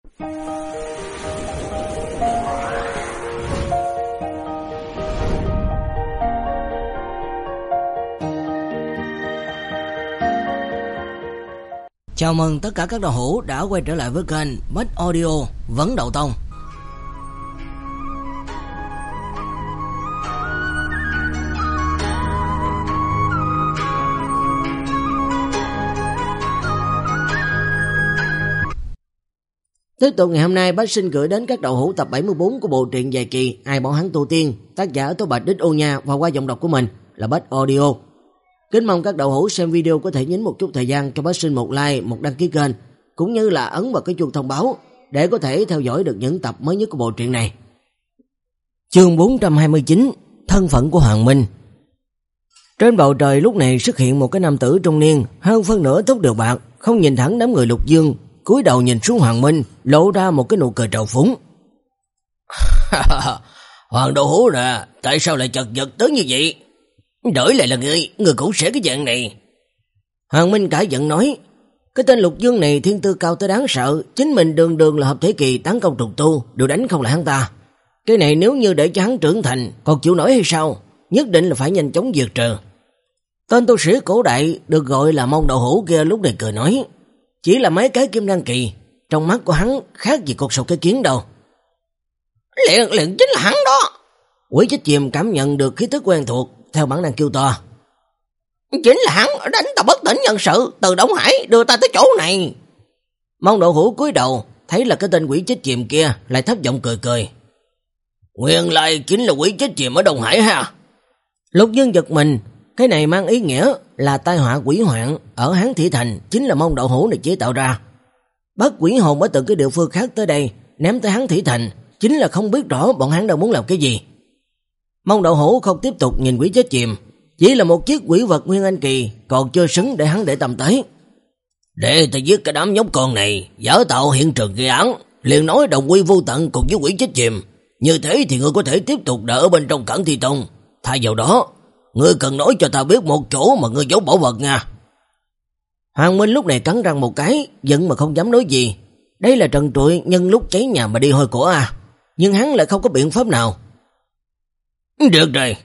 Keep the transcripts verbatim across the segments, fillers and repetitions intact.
Chào mừng tất cả các đạo hữu đã quay trở lại với kênh Bách Audio Vấn Đậu Tông. Tiếp tục ngày hôm nay, Bách xin gửi đến các đạo hữu tập bảy mươi bốn của bộ truyện dài kỳ Ai Bảo Hắn Tu Tiên, tác giả Tố Bạch Đích Ô Nha và qua giọng đọc của mình là Bách Audio. Kính mong các đạo hữu xem video có thể nhấn một chút thời gian cho Bách xin một like, một đăng ký kênh, cũng như là ấn vào cái chuông thông báo để có thể theo dõi được những tập mới nhất của bộ truyện này. Chương bốn trăm hai mươi chín, thân phận của Hoàng Minh. Trên bầu trời lúc này xuất hiện một cái nam tử trung niên, hơn phân nửa tóc đều bạc, không nhìn thẳng đám người Lục Dương, cúi đầu nhìn xuống Hoàng Minh, lộ ra một cái nụ cười trào phúng. Hoàng Đậu Hú nè, tại sao lại chật vật tới như vậy? Đổi lại là ngươi, ngươi cũng sẽ cái dạng này. Hoàng Minh cãi giận nói, cái tên Lục Dương này thiên tư cao tới đáng sợ, chính mình đường đường là hợp thể kỳ tán công trùng tu, đều đánh không lại hắn ta. Cái này nếu như để cho hắn trưởng thành, còn chịu nổi hay sao? Nhất định là phải nhanh chóng diệt trừ. Tên tu sĩ cổ đại được gọi là Mông Đậu Hũ kia lúc này cười nói, chỉ là mấy cái kim đan kỳ, trong mắt của hắn khác gì cột sầu cái kiến đâu. Liền liền chính là hắn đó. Quỷ Chết Chìm cảm nhận được khí tức quen thuộc, theo bản năng kêu to. Chính là hắn đánh ta bất tỉnh nhân sự, từ Đông Hải đưa ta tới chỗ này. Mông Đậu Hũ cúi đầu, thấy là cái tên Quỷ Chết Chìm kia, lại thấp giọng cười cười. Nguyên lai chính là Quỷ Chết Chìm ở Đông Hải ha. Lục Dương giật mình, cái này mang ý nghĩa là tai họa quỷ hoạn ở Hán Thị Thành chính là Mông Đậu Hũ này chế tạo ra. Bắt quỷ hồn ở từng cái địa phương khác tới đây, ném tới Hán Thị Thành, chính là không biết rõ bọn hắn đang muốn làm cái gì. Mông Đậu Hũ không tiếp tục nhìn Quỷ Chết Chìm, chỉ là một chiếc quỷ vật nguyên anh kỳ, còn chưa xứng để hắn để tâm tới. Để ta giết cái đám nhóc con này, giả tạo hiện trường gây án, liền nói đồng quy vô tận cùng với Quỷ Chết Chìm. Như thế thì ngươi có thể tiếp tục đợi ở bên trong Cẩn Thi Tông. Thay vào đó, ngươi cần nói cho ta biết một chỗ mà ngươi giấu bảo vật nha. Hoàng Minh lúc này cắn răng một cái, giận mà không dám nói gì. Đây là trần trụi nhân lúc cháy nhà mà đi hôi của à. Nhưng hắn lại không có biện pháp nào. Được rồi.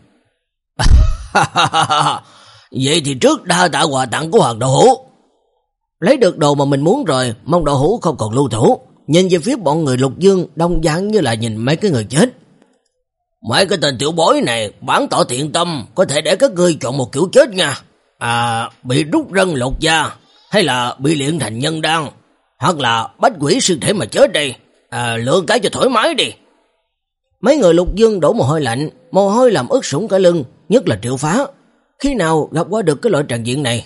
Vậy thì trước đa tạ quà tặng của Hoàng Đậu Hũ. Lấy được đồ mà mình muốn rồi, Mông Đậu Hũ không còn lưu thủ, nhìn về phía bọn người Lục Dương đông dạng như là nhìn mấy cái người chết. Mấy cái tên tiểu bối này bán tỏ thiện tâm, có thể để các ngươi chọn một kiểu chết nha. À, bị rút rân lột da, hay là bị luyện thành nhân đan, hoặc là bách quỷ sư thể mà chết đây. À, lựa cái cho thoải mái đi. Mấy người Lục Dương đổ mồ hôi lạnh, mồ hôi làm ướt sũng cả lưng, nhất là Triệu Phá. Khi nào gặp qua được cái loại tràn diện này?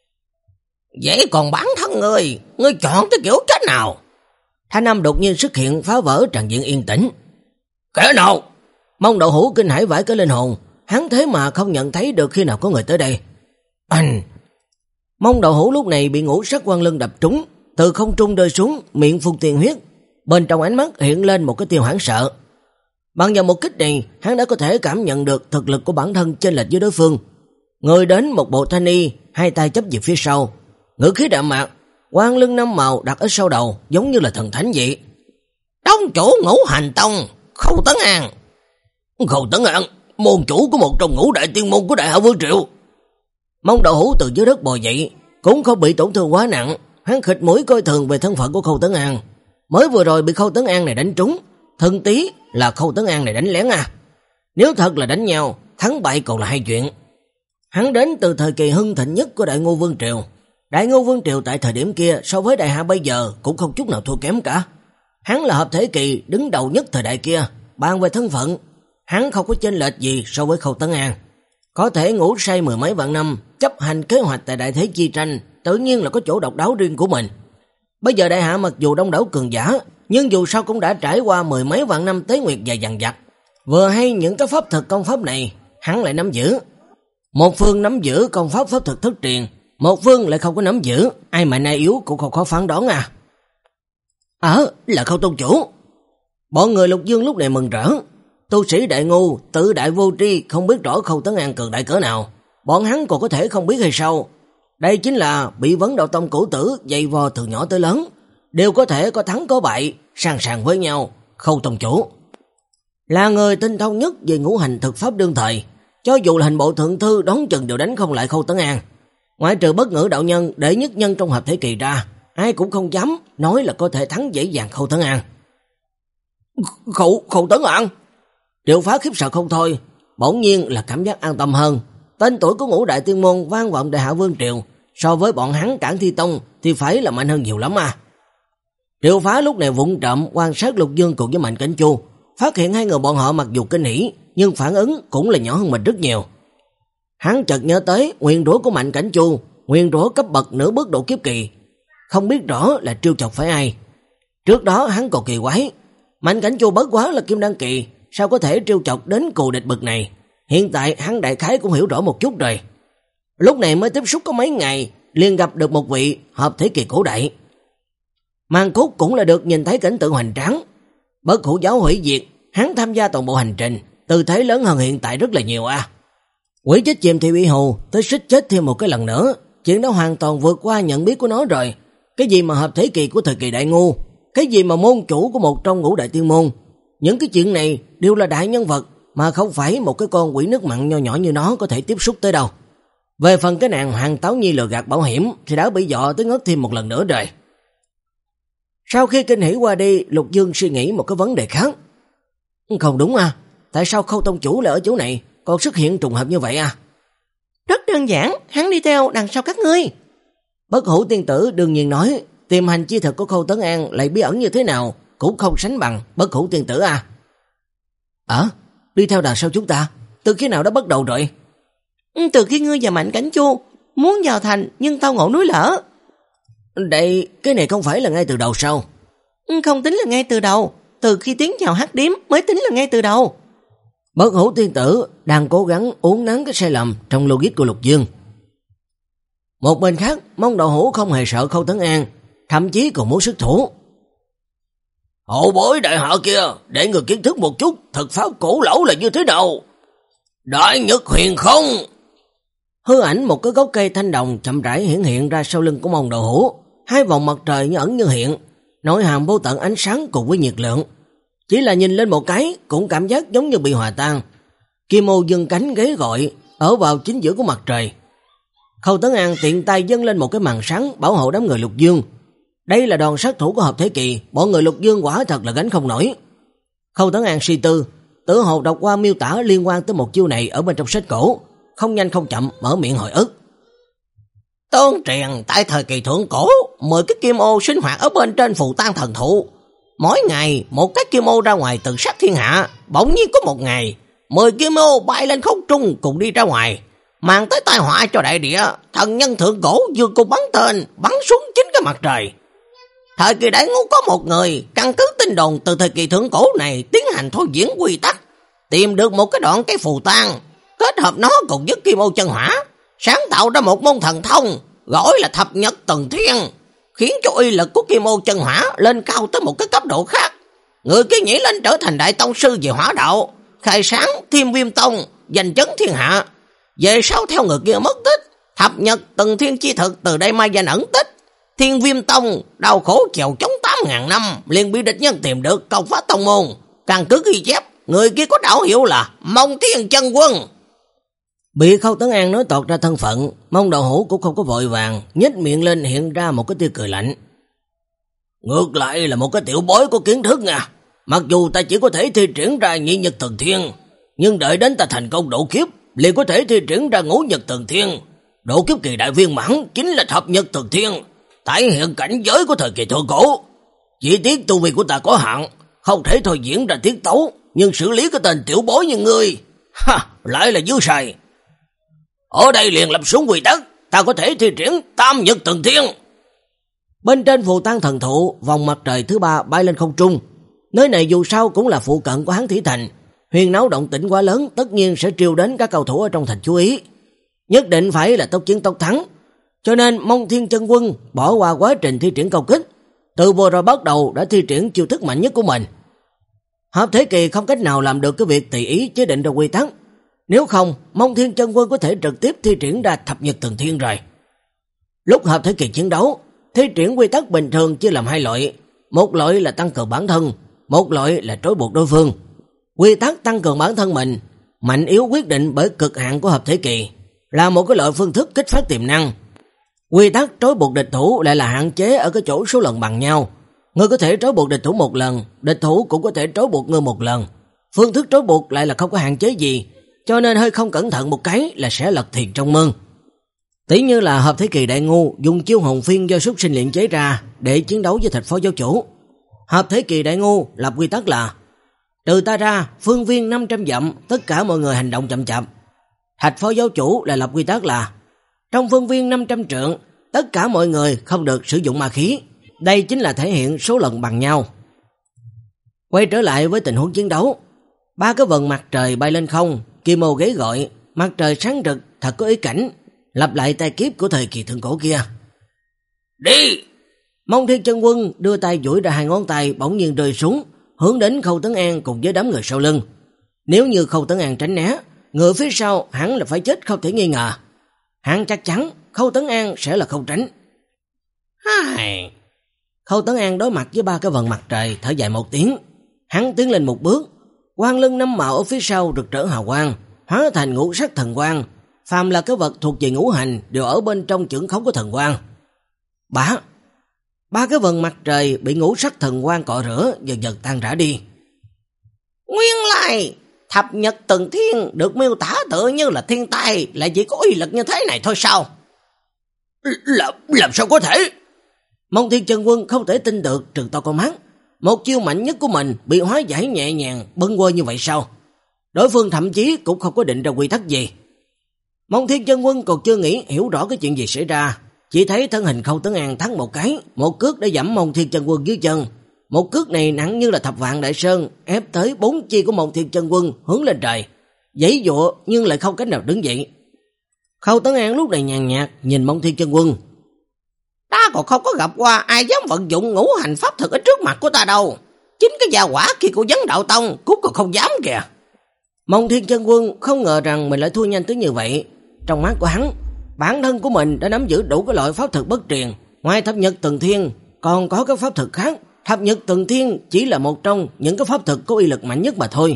Vậy còn bản thân ngươi, ngươi chọn cái kiểu chết nào? Thanh âm đột nhiên xuất hiện phá vỡ tràn diện yên tĩnh. Kẻ nào? Mông Đậu Hũ kinh hãi vãi cái linh hồn, hắn thế mà không nhận thấy được khi nào có người tới đây. Anh! Mông Đậu Hũ lúc này bị ngũ sắc quang lưng đập trúng, từ không trung rơi xuống, miệng phun tiền huyết, bên trong ánh mắt hiện lên một cái tia hoảng sợ. Bằng vào một kích này, hắn đã có thể cảm nhận được thực lực của bản thân chênh lệch với đối phương. Người đến một bộ thanh y, hai tay chấp về phía sau, ngữ khí đạm mạc, quang lưng năm màu đặt ở sau đầu, giống như là thần thánh vậy. Đông chủ Ngũ Hành Tông, Khâu Tấn An. Khâu Tấn An, môn chủ của một trong ngũ đại tiên môn của Đại Hạ Vương Triều. Mông Đậu Hũ từ dưới đất bò dậy, cũng không bị tổn thương quá nặng, hắn khịt mũi coi thường về thân phận của Khâu Tấn An. Mới vừa rồi bị Khâu Tấn An này đánh trúng, thân tí là Khâu Tấn An này đánh lén à. Nếu thật là đánh nhau, thắng bại còn là hai chuyện. Hắn đến từ thời kỳ hưng thịnh nhất của Đại Ngô Vương Triều. Đại Ngô Vương Triều tại thời điểm kia so với Đại Hạ bây giờ cũng không chút nào thua kém cả. Hắn là hợp thể kỳ đứng đầu nhất thời đại kia, bàn về thân phận, hắn không có chênh lệch gì so với Khâu Tấn An. Có thể ngủ say mười mấy vạn năm, chấp hành kế hoạch tại đại thế chi tranh, tự nhiên là có chỗ độc đáo riêng của mình. Bây giờ Đại Hạ mặc dù đông đảo cường giả, nhưng dù sao cũng đã trải qua mười mấy vạn năm tế nguyệt dài dằng dặc. Vừa hay những cái pháp thực công pháp này, hắn lại nắm giữ. Một phương nắm giữ công pháp pháp thực thất truyền, một phương lại không có nắm giữ, ai mà nay yếu cũng không khó phán đoán à. Ờ, là Khâu tôn chủ. Bọn người Lục Dương lúc này mừng rỡ. Tu sĩ đại ngu, tự đại vô tri, không biết rõ Khâu Tấn An cường đại cỡ nào. Bọn hắn còn có thể không biết hay sao? Đây chính là bị Vấn Đạo Tông cổ tử dày vò từ nhỏ tới lớn. đều có thể có thắng có bại, sàng sàng với nhau. Khâu tông chủ là người tinh thông nhất về ngũ hành thực pháp đương thời, cho dù là hình bộ thượng thư đón chừng đều đánh không lại Khâu Tấn An. Ngoại trừ Bất Ngữ đạo nhân đệ nhất nhân trong hợp thể kỳ ra, ai cũng không dám nói là có thể thắng dễ dàng Khâu Tấn An. Khâu, Khâu Tấn An? Triệu Phá khiếp sợ không thôi, bỗng nhiên là cảm giác an tâm hơn. Tên tuổi của Ngũ Đại Tiên Môn vang vọng Đại Hạ Vương Triều, so với bọn hắn Cản Thi Tông thì phải là mạnh hơn nhiều lắm à. Triệu Phá lúc này vụng trộm quan sát Lục Dương cùng với Mạnh Cảnh Chu, phát hiện hai người bọn họ mặc dù kinh hỉ, nhưng phản ứng cũng là nhỏ hơn mình rất nhiều. Hắn chợt nhớ tới nguyền rủa của Mạnh Cảnh Chu, nguyền rủa cấp bậc nửa bước độ kiếp kỳ, không biết rõ là trêu chọc phải ai. Trước đó hắn còn kỳ quái, Mạnh Cảnh Chu bất quá là kim đan kỳ, sao có thể trêu chọc đến cù địch bậc này. Hiện tại hắn đại khái cũng hiểu rõ một chút rồi. Lúc này mới tiếp xúc có mấy ngày, liền gặp được một vị hợp thể kỳ cổ đại. Màn Cốt cũng là được nhìn thấy cảnh tượng hoành tráng. Bất Hủ giáo hủy diệt, hắn tham gia toàn bộ hành trình, tư thế lớn hơn hiện tại rất là nhiều à. Quỷ chết chìm thì bị hù, tới xích chết thêm một cái lần nữa. Chuyện đó hoàn toàn vượt qua nhận biết của nó rồi. Cái gì mà hợp thể kỳ của thời kỳ đại ngu, cái gì mà môn chủ của một trong ngũ đại tiên môn, những cái chuyện này đều là đại nhân vật, mà không phải một cái con quỷ nước mặn nho nhỏ như nó có thể tiếp xúc tới đâu. Về phần cái nàng Hoàng Táo Nhi lừa gạt bảo hiểm thì đã bị dọa tới ngất thêm một lần nữa rồi. Sau khi kinh hỉ qua đi, Lục Dương suy nghĩ một cái vấn đề khác. Không đúng à, tại sao Khâu tông chủ lại ở chỗ này, còn xuất hiện trùng hợp như vậy à? Rất đơn giản, hắn đi theo đằng sau các ngươi. Bất Hủ tiên tử đương nhiên nói, tìm hành chi thực của Khâu Tấn An lại bí ẩn như thế nào, cũng không sánh bằng Bất Hủ tiên tử à. Ờ, à, đi theo đằng sau chúng ta, từ khi nào đã bắt đầu rồi? Từ khi ngươi và Mạnh Cảnh Chu muốn vào thành nhưng tao ngộ núi lở. Đây, cái này không phải là ngay từ đầu sao? Không tính là ngay từ đầu, từ khi tiến vào hắc điếm mới tính là ngay từ đầu. Bất Hủ tiên tử đang cố gắng uốn nắn cái sai lầm trong logic của Lục Dương. Một bên khác, Mông Đậu Hũ không hề sợ Khâu Tấn An, thậm chí còn muốn xuất thủ. Hậu bối đại hạ kia, để người kiến thức một chút thực pháp cổ lẩu là như thế nào. Đại Nhật Huyền Không. Hư ảnh một cái gốc cây thanh đồng chậm rãi hiện hiện ra sau lưng của Mông Đậu Hũ, hai vòng mặt trời như ẩn như hiện, nội hàm vô tận ánh sáng cùng với nhiệt lượng. Chỉ là nhìn lên một cái cũng cảm giác giống như bị hòa tan. Kim ô dương cánh ghế gọi ở vào chính giữa của mặt trời. Khâu Tấn An tiện tay dâng lên một cái màn sáng bảo hộ đám người Lục Dương. Đây là đòn sát thủ của hợp thế kỳ, bọn người Lục Dương quả thật là gánh không nổi. Khâu Tấn An suy tư, tự hồ đọc qua miêu tả liên quan tới một chiêu này ở bên trong sách cổ, không nhanh không chậm mở miệng hồi ức. Tương truyền tại thời kỳ thượng cổ, mười cái kim ô sinh hoạt ở bên trên phù tang thần thụ. Mỗi ngày một cái kim ô ra ngoài tự sát thiên hạ, bỗng nhiên có một ngày, mười kim ô bay lên không trung cùng đi ra ngoài, mang tới tai họa cho đại địa. Thần nhân thượng cổ dương cung bắn tên, bắn xuống chính cái mặt trời. Thời kỳ đại ngũ có một người căn cứ tin đồn từ thời kỳ thượng cổ này tiến hành thôi diễn quy tắc, tìm được một cái đoạn cái phù tang, kết hợp nó cùng với kim ô chân hỏa, sáng tạo ra một môn thần thông gọi là thập nhật tầng thiên, khiến cho uy lực của kim ô chân hỏa lên cao tới một cái cấp độ khác. Người kia nhảy lên trở thành đại tông sư về hỏa đạo, khai sáng Thiên Viêm Tông, giành chấn thiên hạ. Về sau theo người kia mất tích, thập nhật tầng thiên chi thực từ đây mai danh ẩn tích. Thiên Viêm Tông đau khổ chèo chống tám ngàn năm, liền bị địch nhân tìm được, công phá tông môn. Căn cứ ghi chép, người kia có đạo hiệu là Mông Thiên Chân Quân. Bị Khâu Tấn An nói tọt ra thân phận, Mông Đậu Hũ cũng không có vội vàng, nhếch miệng lên hiện ra một cái tia cười lạnh. Ngược lại là một cái tiểu bối có kiến thức nha. Mặc dù ta chỉ có thể thi triển ra nhị nhật thần thiên, nhưng đợi đến ta thành công độ kiếp, liền có thể thi triển ra ngũ nhật thần thiên. Độ kiếp kỳ đại viên mãn chính là thập nhật thần thiên, tái hiện cảnh giới của thời kỳ thượng cổ. Chỉ tiếc tu vi của ta có hạn, không thể thôi diễn ra tiết tấu, nhưng xử lý cái tên tiểu bối như ngươi, ha, lại là dư xài. Ở đây liền lập xuống quy tắc, ta có thể thi triển tam nhật thần thiên. Bên trên phù tang thần thụ, vòng mặt trời thứ ba bay lên không trung. Nơi này dù sao cũng là phụ cận của Hán Thủy Thành, huyền náo động tĩnh quá lớn, tất nhiên sẽ triều đến các cầu thủ ở trong thành chú ý. Nhất định phải là tốc chiến tốc thắng. Cho nên Mông Thiên Chân Quân bỏ qua quá trình thi triển công kích, từ vừa rồi bắt đầu đã thi triển chiêu thức mạnh nhất của mình. Hợp thế kỳ không cách nào làm được cái việc tùy ý chế định ra quy tắc. Nếu không, Mông Thiên Chân Quân có thể trực tiếp thi triển ra thập nhật thần thiên rồi. Lúc hợp thế kỳ chiến đấu, thi triển quy tắc bình thường chia làm hai loại, một loại là tăng cường bản thân, một loại là trói buộc đối phương. Quy tắc tăng cường bản thân mình, mạnh yếu quyết định bởi cực hạn của hợp thể kỳ, là một cái loại phương thức kích phát tiềm năng. Quy tắc trói buộc địch thủ lại là hạn chế ở cái chỗ số lần bằng nhau. Ngươi có thể trói buộc địch thủ một lần, địch thủ cũng có thể trói buộc ngươi một lần. Phương thức trói buộc lại là không có hạn chế gì, cho nên hơi không cẩn thận một cái là sẽ lật thuyền trong mương. Tỷ như là hợp thế kỳ đại ngu dùng chiêu hồn phiên do súc sinh luyện chế ra để chiến đấu với thạch phó giáo chủ. Hợp thế kỳ đại ngu lập quy tắc là trừ ta ra, phương viên năm trăm dặm, tất cả mọi người hành động chậm chạp. Thạch phó giáo chủ lại lập quy tắc là trong phương viên năm trăm trượng, tất cả mọi người không được sử dụng ma khí. Đây chính là thể hiện số lần bằng nhau. Quay trở lại với tình huống chiến đấu, ba cái vần mặt trời bay lên không, Kim Ô ghế gọi, mặt trời sáng rực, thật có ý cảnh, lặp lại tai kiếp của thời kỳ thượng cổ kia. Đi! Mông Thiên Chân Quân đưa tay duỗi ra hai ngón tay bỗng nhiên rơi xuống, hướng đến Khâu Tấn An cùng với đám người sau lưng. Nếu như Khâu Tấn An tránh né, người phía sau hắn là phải chết không thể nghi ngờ. Hắn chắc chắn Khâu Tấn An sẽ là không tránh. Hai. Khâu Tấn An đối mặt với ba cái vần mặt trời, thở dài một tiếng. Hắn tiến lên một bước, quang lưng năm màu ở phía sau rực rỡ hào quang, hóa thành ngũ sắc thần quang. Phàm là cái vật thuộc về ngũ hành đều ở bên trong chưởng khống của thần quang. Bá, ba cái vần mặt trời bị ngũ sắc thần quang cọ rửa, dần dần tan rã đi. Nguyên lai thập nhật từng thiên được miêu tả tựa như là thiên tai, lại chỉ có uy lực như thế này thôi sao? Làm, làm sao có thể? Mông Thiên Chân Quân không thể tin được, trừng to con mắt. Một chiêu mạnh nhất của mình bị hóa giải nhẹ nhàng, bâng quơ như vậy sao? Đối phương thậm chí cũng không có định ra quy tắc gì. Mông Thiên Chân Quân còn chưa nghĩ hiểu rõ cái chuyện gì xảy ra, chỉ thấy thân hình Khâu Tấn An thắng một cái, một cước đã giẫm Mông Thiên Chân Quân dưới chân. Một cước này nặng như là thập vạn đại sơn, ép tới bốn chi của Mông Thiên Chân Quân hướng lên trời, giãy giụa nhưng lại không cách nào đứng dậy. Khâu Tấn An lúc này nhàn nhạt nhìn Mông Thiên Chân Quân. Ta còn không có gặp qua ai dám vận dụng ngũ hành pháp thuật ở trước mặt của ta đâu. Chính cái gia quả khi của Vấn Đạo Tông cũng còn không dám kìa. Mông Thiên Chân Quân không ngờ rằng mình lại thua nhanh tới như vậy. Trong mắt của hắn, bản thân của mình đã nắm giữ đủ cái loại pháp thuật bất truyền. Ngoài thập nhật từng thiên, còn có các pháp thuật khác. Thập nhật từng thiên chỉ là một trong những cái pháp thuật có uy lực mạnh nhất mà thôi.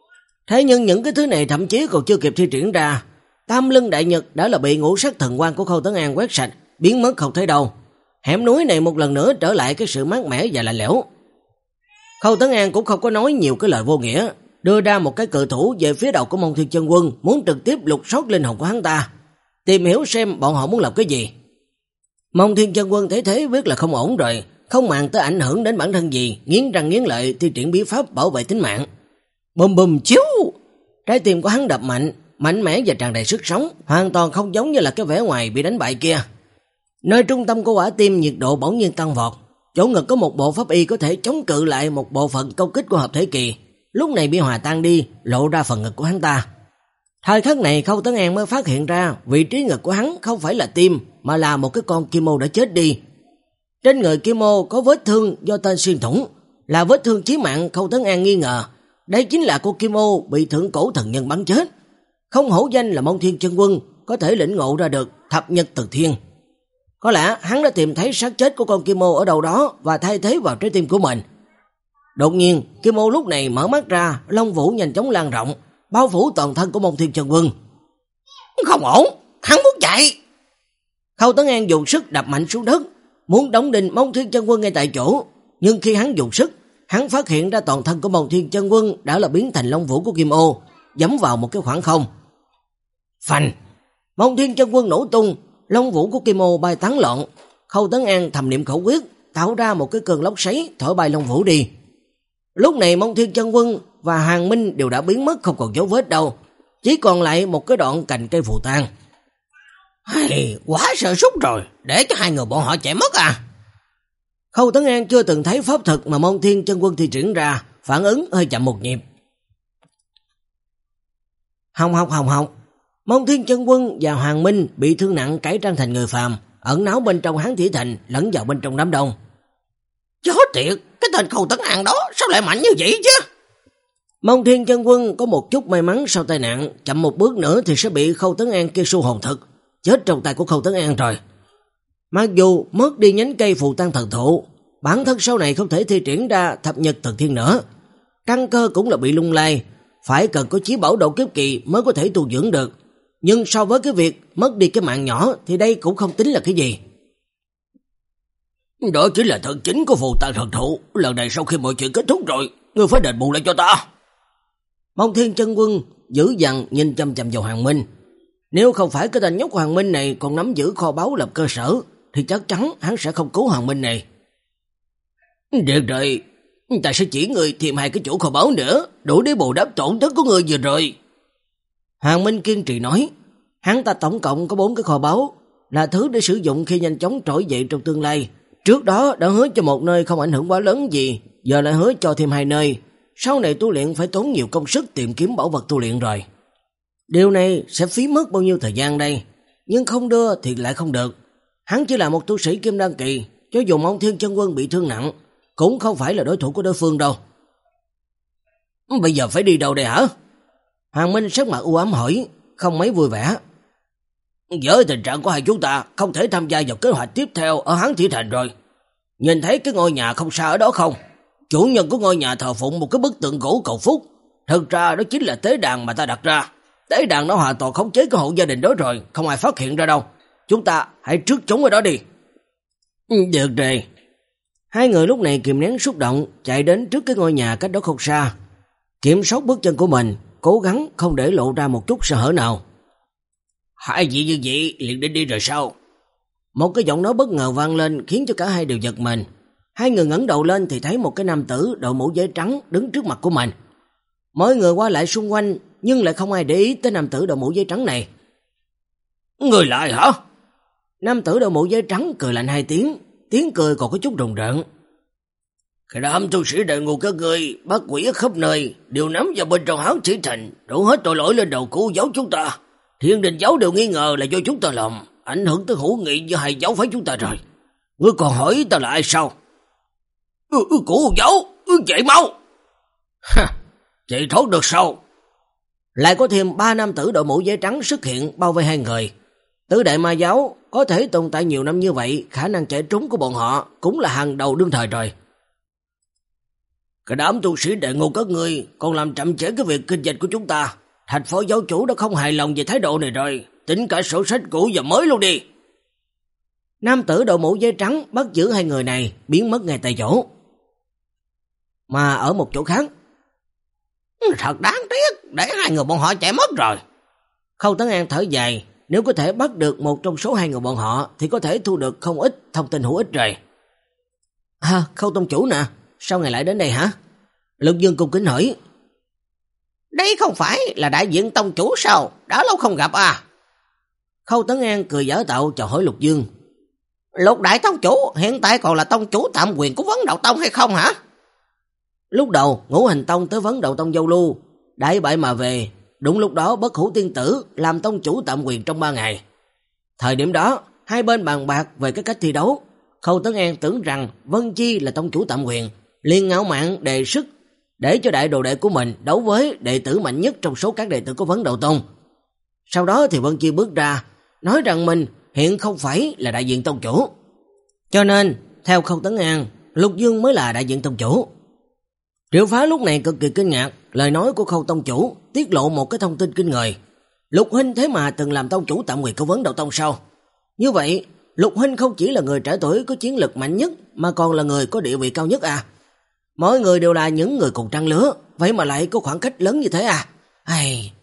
Thế nhưng những cái thứ này thậm chí còn chưa kịp thi triển ra, Tam Lưng Đại Nhật đã là bị ngũ sắc thần quang của Khâu Tấn An quét sạch, biến mất không thấy đâu. Hẻm núi này một lần nữa trở lại cái sự mát mẻ và lạnh lẽo. Khâu Tấn An cũng không có nói nhiều cái lời vô nghĩa, đưa ra một cái cự thủ về phía đầu của Mông Thiên Chân Quân, muốn trực tiếp lục soát linh hồn của hắn ta, tìm hiểu xem bọn họ muốn làm cái gì. Mông Thiên Chân Quân thấy thế biết là không ổn rồi, không màng tới ảnh hưởng đến bản thân gì, nghiến răng nghiến lợi thi triển bí pháp bảo vệ tính mạng. Bùm bùm chiếu, trái tim của hắn đập mạnh, mạnh mẽ và tràn đầy sức sống, hoàn toàn không giống như là cái vẻ ngoài bị đánh bại kia. Nơi trung tâm của quả tim nhiệt độ bỗng nhiên tăng vọt, chỗ ngực có một bộ pháp y có thể chống cự lại một bộ phận công kích của hợp thể kỳ, lúc này bị hòa tan đi, lộ ra phần ngực của hắn ta. Thời khắc này Khâu Tấn An mới phát hiện ra vị trí ngực của hắn không phải là tim, mà là một cái con kim ô đã chết đi. Trên người kim ô có vết thương do tên xuyên thủng, là vết thương chí mạng. Khâu Tấn An nghi ngờ đây chính là cô kim ô bị thượng cổ thần nhân bắn chết. Không hổ danh là Mông Thiên Chân Quân, có thể lĩnh ngộ ra được thập nhật từ thiên. Có lẽ hắn đã tìm thấy xác chết của con kim ô ở đâu đó và thay thế vào trái tim của mình. Đột nhiên, kim ô lúc này mở mắt ra, lông vũ nhanh chóng lan rộng, bao phủ toàn thân của Mông Thiên Chân Quân. Không ổn, hắn muốn chạy. Khâu Tấn An dùng sức đập mạnh xuống đất, muốn đóng đinh Mông Thiên Chân Quân ngay tại chỗ, nhưng khi hắn dùng sức, hắn phát hiện ra toàn thân của Mông Thiên Chân Quân đã là biến thành lông vũ của kim ô, giẫm vào một cái khoảng không. Phanh! Mông Thiên Chân Quân nổ tung, lông vũ của kim ô bay tán loạn. Khâu Tấn An thầm niệm khẩu quyết, tạo ra một cái cơn lốc xoáy thổi bay lông vũ đi. Lúc này Mông Thiên Chân Quân và Hàng Minh đều đã biến mất không còn dấu vết đâu, chỉ còn lại một cái đoạn cành cây phù tang. Hay, quá sơ suất rồi, để cho hai người bọn họ chạy mất à? Khâu Tấn An chưa từng thấy pháp thuật mà Mông Thiên Chân Quân thi triển ra, phản ứng hơi chậm một nhịp. Hồng học hồng học, Mông Thiên Chân Quân và Hoàng Minh bị thương nặng cải trang thành người phàm, ẩn náu bên trong Hán Thủy Thành, lẫn vào bên trong đám đông. Chó tiệt, cái tên Khâu Tấn An đó sao lại mạnh như vậy chứ? Mông Thiên Chân Quân có một chút may mắn sau tai nạn, chậm một bước nữa thì sẽ bị Khâu Tấn An kia su hồn thực, chết trong tay của Khâu Tấn An rồi. Mặc dù mất đi nhánh cây phù tăng thần thụ, bản thân sau này không thể thi triển ra thập nhật thần thiên nữa. Căn cơ cũng là bị lung lay, phải cần có chí bảo độ kiếp kỳ mới có thể tu dưỡng được. Nhưng so với cái việc mất đi cái mạng nhỏ thì đây cũng không tính là cái gì. Đó chính là thân chính của phù tăng thần thụ. Lần này sau khi mọi chuyện kết thúc rồi, ngươi phải đền bù lại cho ta. Mông Thiên Chân Quân dữ dằn nhìn chăm chăm vào Hoàng Minh. Nếu không phải cái tên nhóc Hoàng Minh này còn nắm giữ kho báu làm cơ sở, thì chắc chắn hắn sẽ không cứu Hoàng Minh này. Được rồi, ta sẽ chỉ người tìm hai cái chỗ kho báu nữa, đủ để bù đắp tổn thất của người vừa rồi. Hoàng Minh kiên trì nói, hắn ta tổng cộng có bốn cái kho báu, là thứ để sử dụng khi nhanh chóng trỗi dậy trong tương lai. Trước đó đã hứa cho một nơi không ảnh hưởng quá lớn gì, giờ lại hứa cho thêm hai nơi. Sau này tu luyện phải tốn nhiều công sức tìm kiếm bảo vật tu luyện rồi. Điều này sẽ phí mất bao nhiêu thời gian đây, nhưng không đưa thì lại không được. Hắn chỉ là một tu sĩ kim đan kỳ, cho dù Mông Thiên Chân Quân bị thương nặng, cũng không phải là đối thủ của đối phương đâu. Bây giờ phải đi đâu đây hả? Hoàng Minh sắc mặt u ám hỏi, không mấy vui vẻ. Với tình trạng của hai chúng ta không thể tham gia vào kế hoạch tiếp theo ở Hán Thủy Thành rồi. Nhìn thấy cái ngôi nhà không xa ở đó không? Chủ nhân của ngôi nhà thờ phụng một cái bức tượng gỗ cầu phúc. Thực ra đó chính là tế đàn mà ta đặt ra. Tế đàn nó hoàn toàn khống chế cái hộ gia đình đó rồi, không ai phát hiện ra đâu. Chúng ta hãy trước chống ở đó đi. Được rồi. Hai người lúc này kìm nén xúc động, chạy đến trước cái ngôi nhà cách đó không xa. Kiểm soát bước chân của mình, cố gắng không để lộ ra một chút sơ hở nào. Hai vị như vậy liền định đi rồi sao? Một cái giọng nói bất ngờ vang lên khiến cho cả hai đều giật mình. Hai người ngẩng đầu lên thì thấy một cái nam tử đội mũ giấy trắng đứng trước mặt của mình. Mọi người qua lại xung quanh nhưng lại không ai để ý tới nam tử đội mũ giấy trắng này. Người lại hả? Nam tử đội mũ giấy trắng cười lạnh hai tiếng, tiếng cười còn có chút rùng rợn. Cái đám tu sĩ đại ngục các ngươi bắt quỷ ở khắp nơi, đều nắm vào bên trong Hán Thủy Thành, đổ hết tội lỗi lên đầu của giáo chúng ta. Thiên đình giáo đều nghi ngờ là do chúng ta làm, ảnh hưởng tới hữu nghị giữa hai giáo phái chúng ta rồi. Ngươi còn hỏi ta là ai sao? Ừ, ừ, của giáo, ừ, chạy mau. Ha, chạy thoát được sao? Lại có thêm ba nam tử đội mũ giấy trắng xuất hiện bao vây hai người. Tứ đại ma giáo có thể tồn tại nhiều năm như vậy, khả năng chạy trốn của bọn họ cũng là hàng đầu đương thời rồi. Cái đám tu sĩ đại ngục các ngươi còn làm chậm trễ cái việc kinh doanh của chúng ta. Thành phó giáo chủ đã không hài lòng về thái độ này rồi, tính cả sổ sách cũ và mới luôn đi. Nam tử đội mũ giấy trắng bắt giữ hai người này biến mất ngay tại chỗ. Mà ở một chỗ khác, thật đáng tiếc, để hai người bọn họ chạy mất rồi. Khâu Tấn An thở dài, nếu có thể bắt được một trong số hai người bọn họ thì có thể thu được không ít thông tin hữu ích rồi. À, Khâu tông chủ nè, sao ngài lại đến đây hả? Lục Dương cung kính hỏi. Đây không phải là đại diện tông chủ sao? Đã lâu không gặp à? Khâu Tấn An cười giả tạo chào hỏi Lục Dương. Lục đại tông chủ hiện tại còn là tông chủ tạm quyền của Vấn Đạo Tông hay không hả? Lúc đầu Ngũ Hành Tông tới Vấn Đạo Tông giao lưu, đại bại mà về, đúng lúc đó Bất Hủ Tiên Tử làm tông chủ tạm quyền trong ba ngày. Thời điểm đó, hai bên bàn bạc về cái cách thi đấu. Khâu Tấn An tưởng rằng Vân Chi là tông chủ tạm quyền, liền ngạo mạn đề xuất để cho đại đồ đệ của mình đấu với đệ tử mạnh nhất trong số các đệ tử của Vấn Đạo Tông. Sau đó thì Vân Chi bước ra, nói rằng mình hiện không phải là đại diện tông chủ. Cho nên, theo Khâu Tấn An, Lục Dương mới là đại diện tông chủ. Triệu Phá lúc này cực kỳ kinh ngạc, lời nói của Khâu tông chủ tiết lộ một cái thông tin kinh người. Lục huynh thế mà từng làm tông chủ tạm quyền của Vấn Đạo Tông sao? Như vậy, Lục huynh không chỉ là người trẻ tuổi có chiến lực mạnh nhất mà còn là người có địa vị cao nhất à? Mỗi người đều là những người cùng trang lứa, vậy mà lại có khoảng cách lớn như thế à? Ai...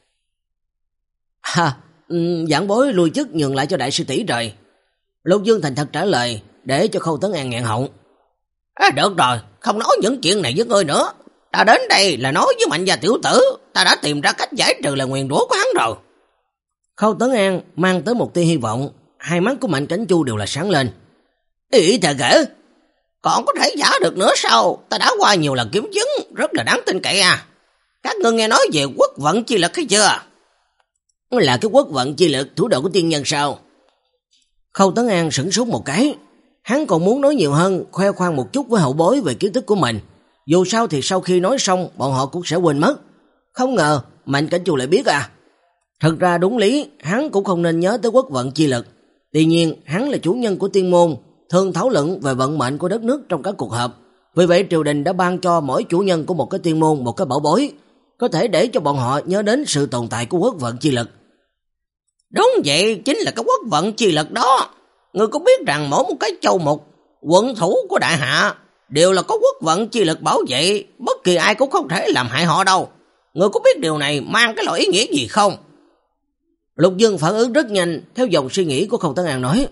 Ha, giảng bối lui chức nhường lại cho đại sư tỷ rồi. Lục Dương thành thật trả lời để cho Khâu Tấn An nghẹn họng. À, được rồi, không nói những chuyện này với ngươi nữa. Ta đến đây là nói với Mạnh gia tiểu tử, ta đã tìm ra cách giải trừ lời nguyền rủa của hắn rồi. Khâu Tấn An mang tới một tia hy vọng, hai mắt của Mạnh Cảnh Chu đều là sáng lên. Ý thề kể, còn có thể giả được nữa sao? Ta đã qua nhiều lần kiểm chứng, rất là đáng tin cậy à. Các ngươi nghe nói về quốc vận chi lực hay chưa? Là cái quốc vận chi lực thủ đoạn của tiên nhân sao? Khâu Tấn An sửng sốt một cái, hắn còn muốn nói nhiều hơn, khoe khoang một chút với hậu bối về kiến thức của mình. Dù sao thì sau khi nói xong, bọn họ cũng sẽ quên mất. Không ngờ, Mạnh Cảnh Chu lại biết à. Thật ra đúng lý, hắn cũng không nên nhớ tới quốc vận chi lực. Tuy nhiên, hắn là chủ nhân của tiên môn, thường thảo luận về vận mệnh của đất nước trong các cuộc họp. Vì vậy triều đình đã ban cho mỗi chủ nhân của một cái tiên môn một cái bảo bối, có thể để cho bọn họ nhớ đến sự tồn tại của quốc vận chi lực. Đúng vậy, chính là cái quốc vận chi lực đó. Ngươi có biết rằng mỗi một cái châu mục, quận thủ của đại hạ đều là có quốc vận chi lực bảo vệ, bất kỳ ai cũng không thể làm hại họ đâu. Ngươi có biết điều này mang cái loại ý nghĩa gì không? Lục Dương phản ứng rất nhanh, theo dòng suy nghĩ của Khâu Tấn An nói.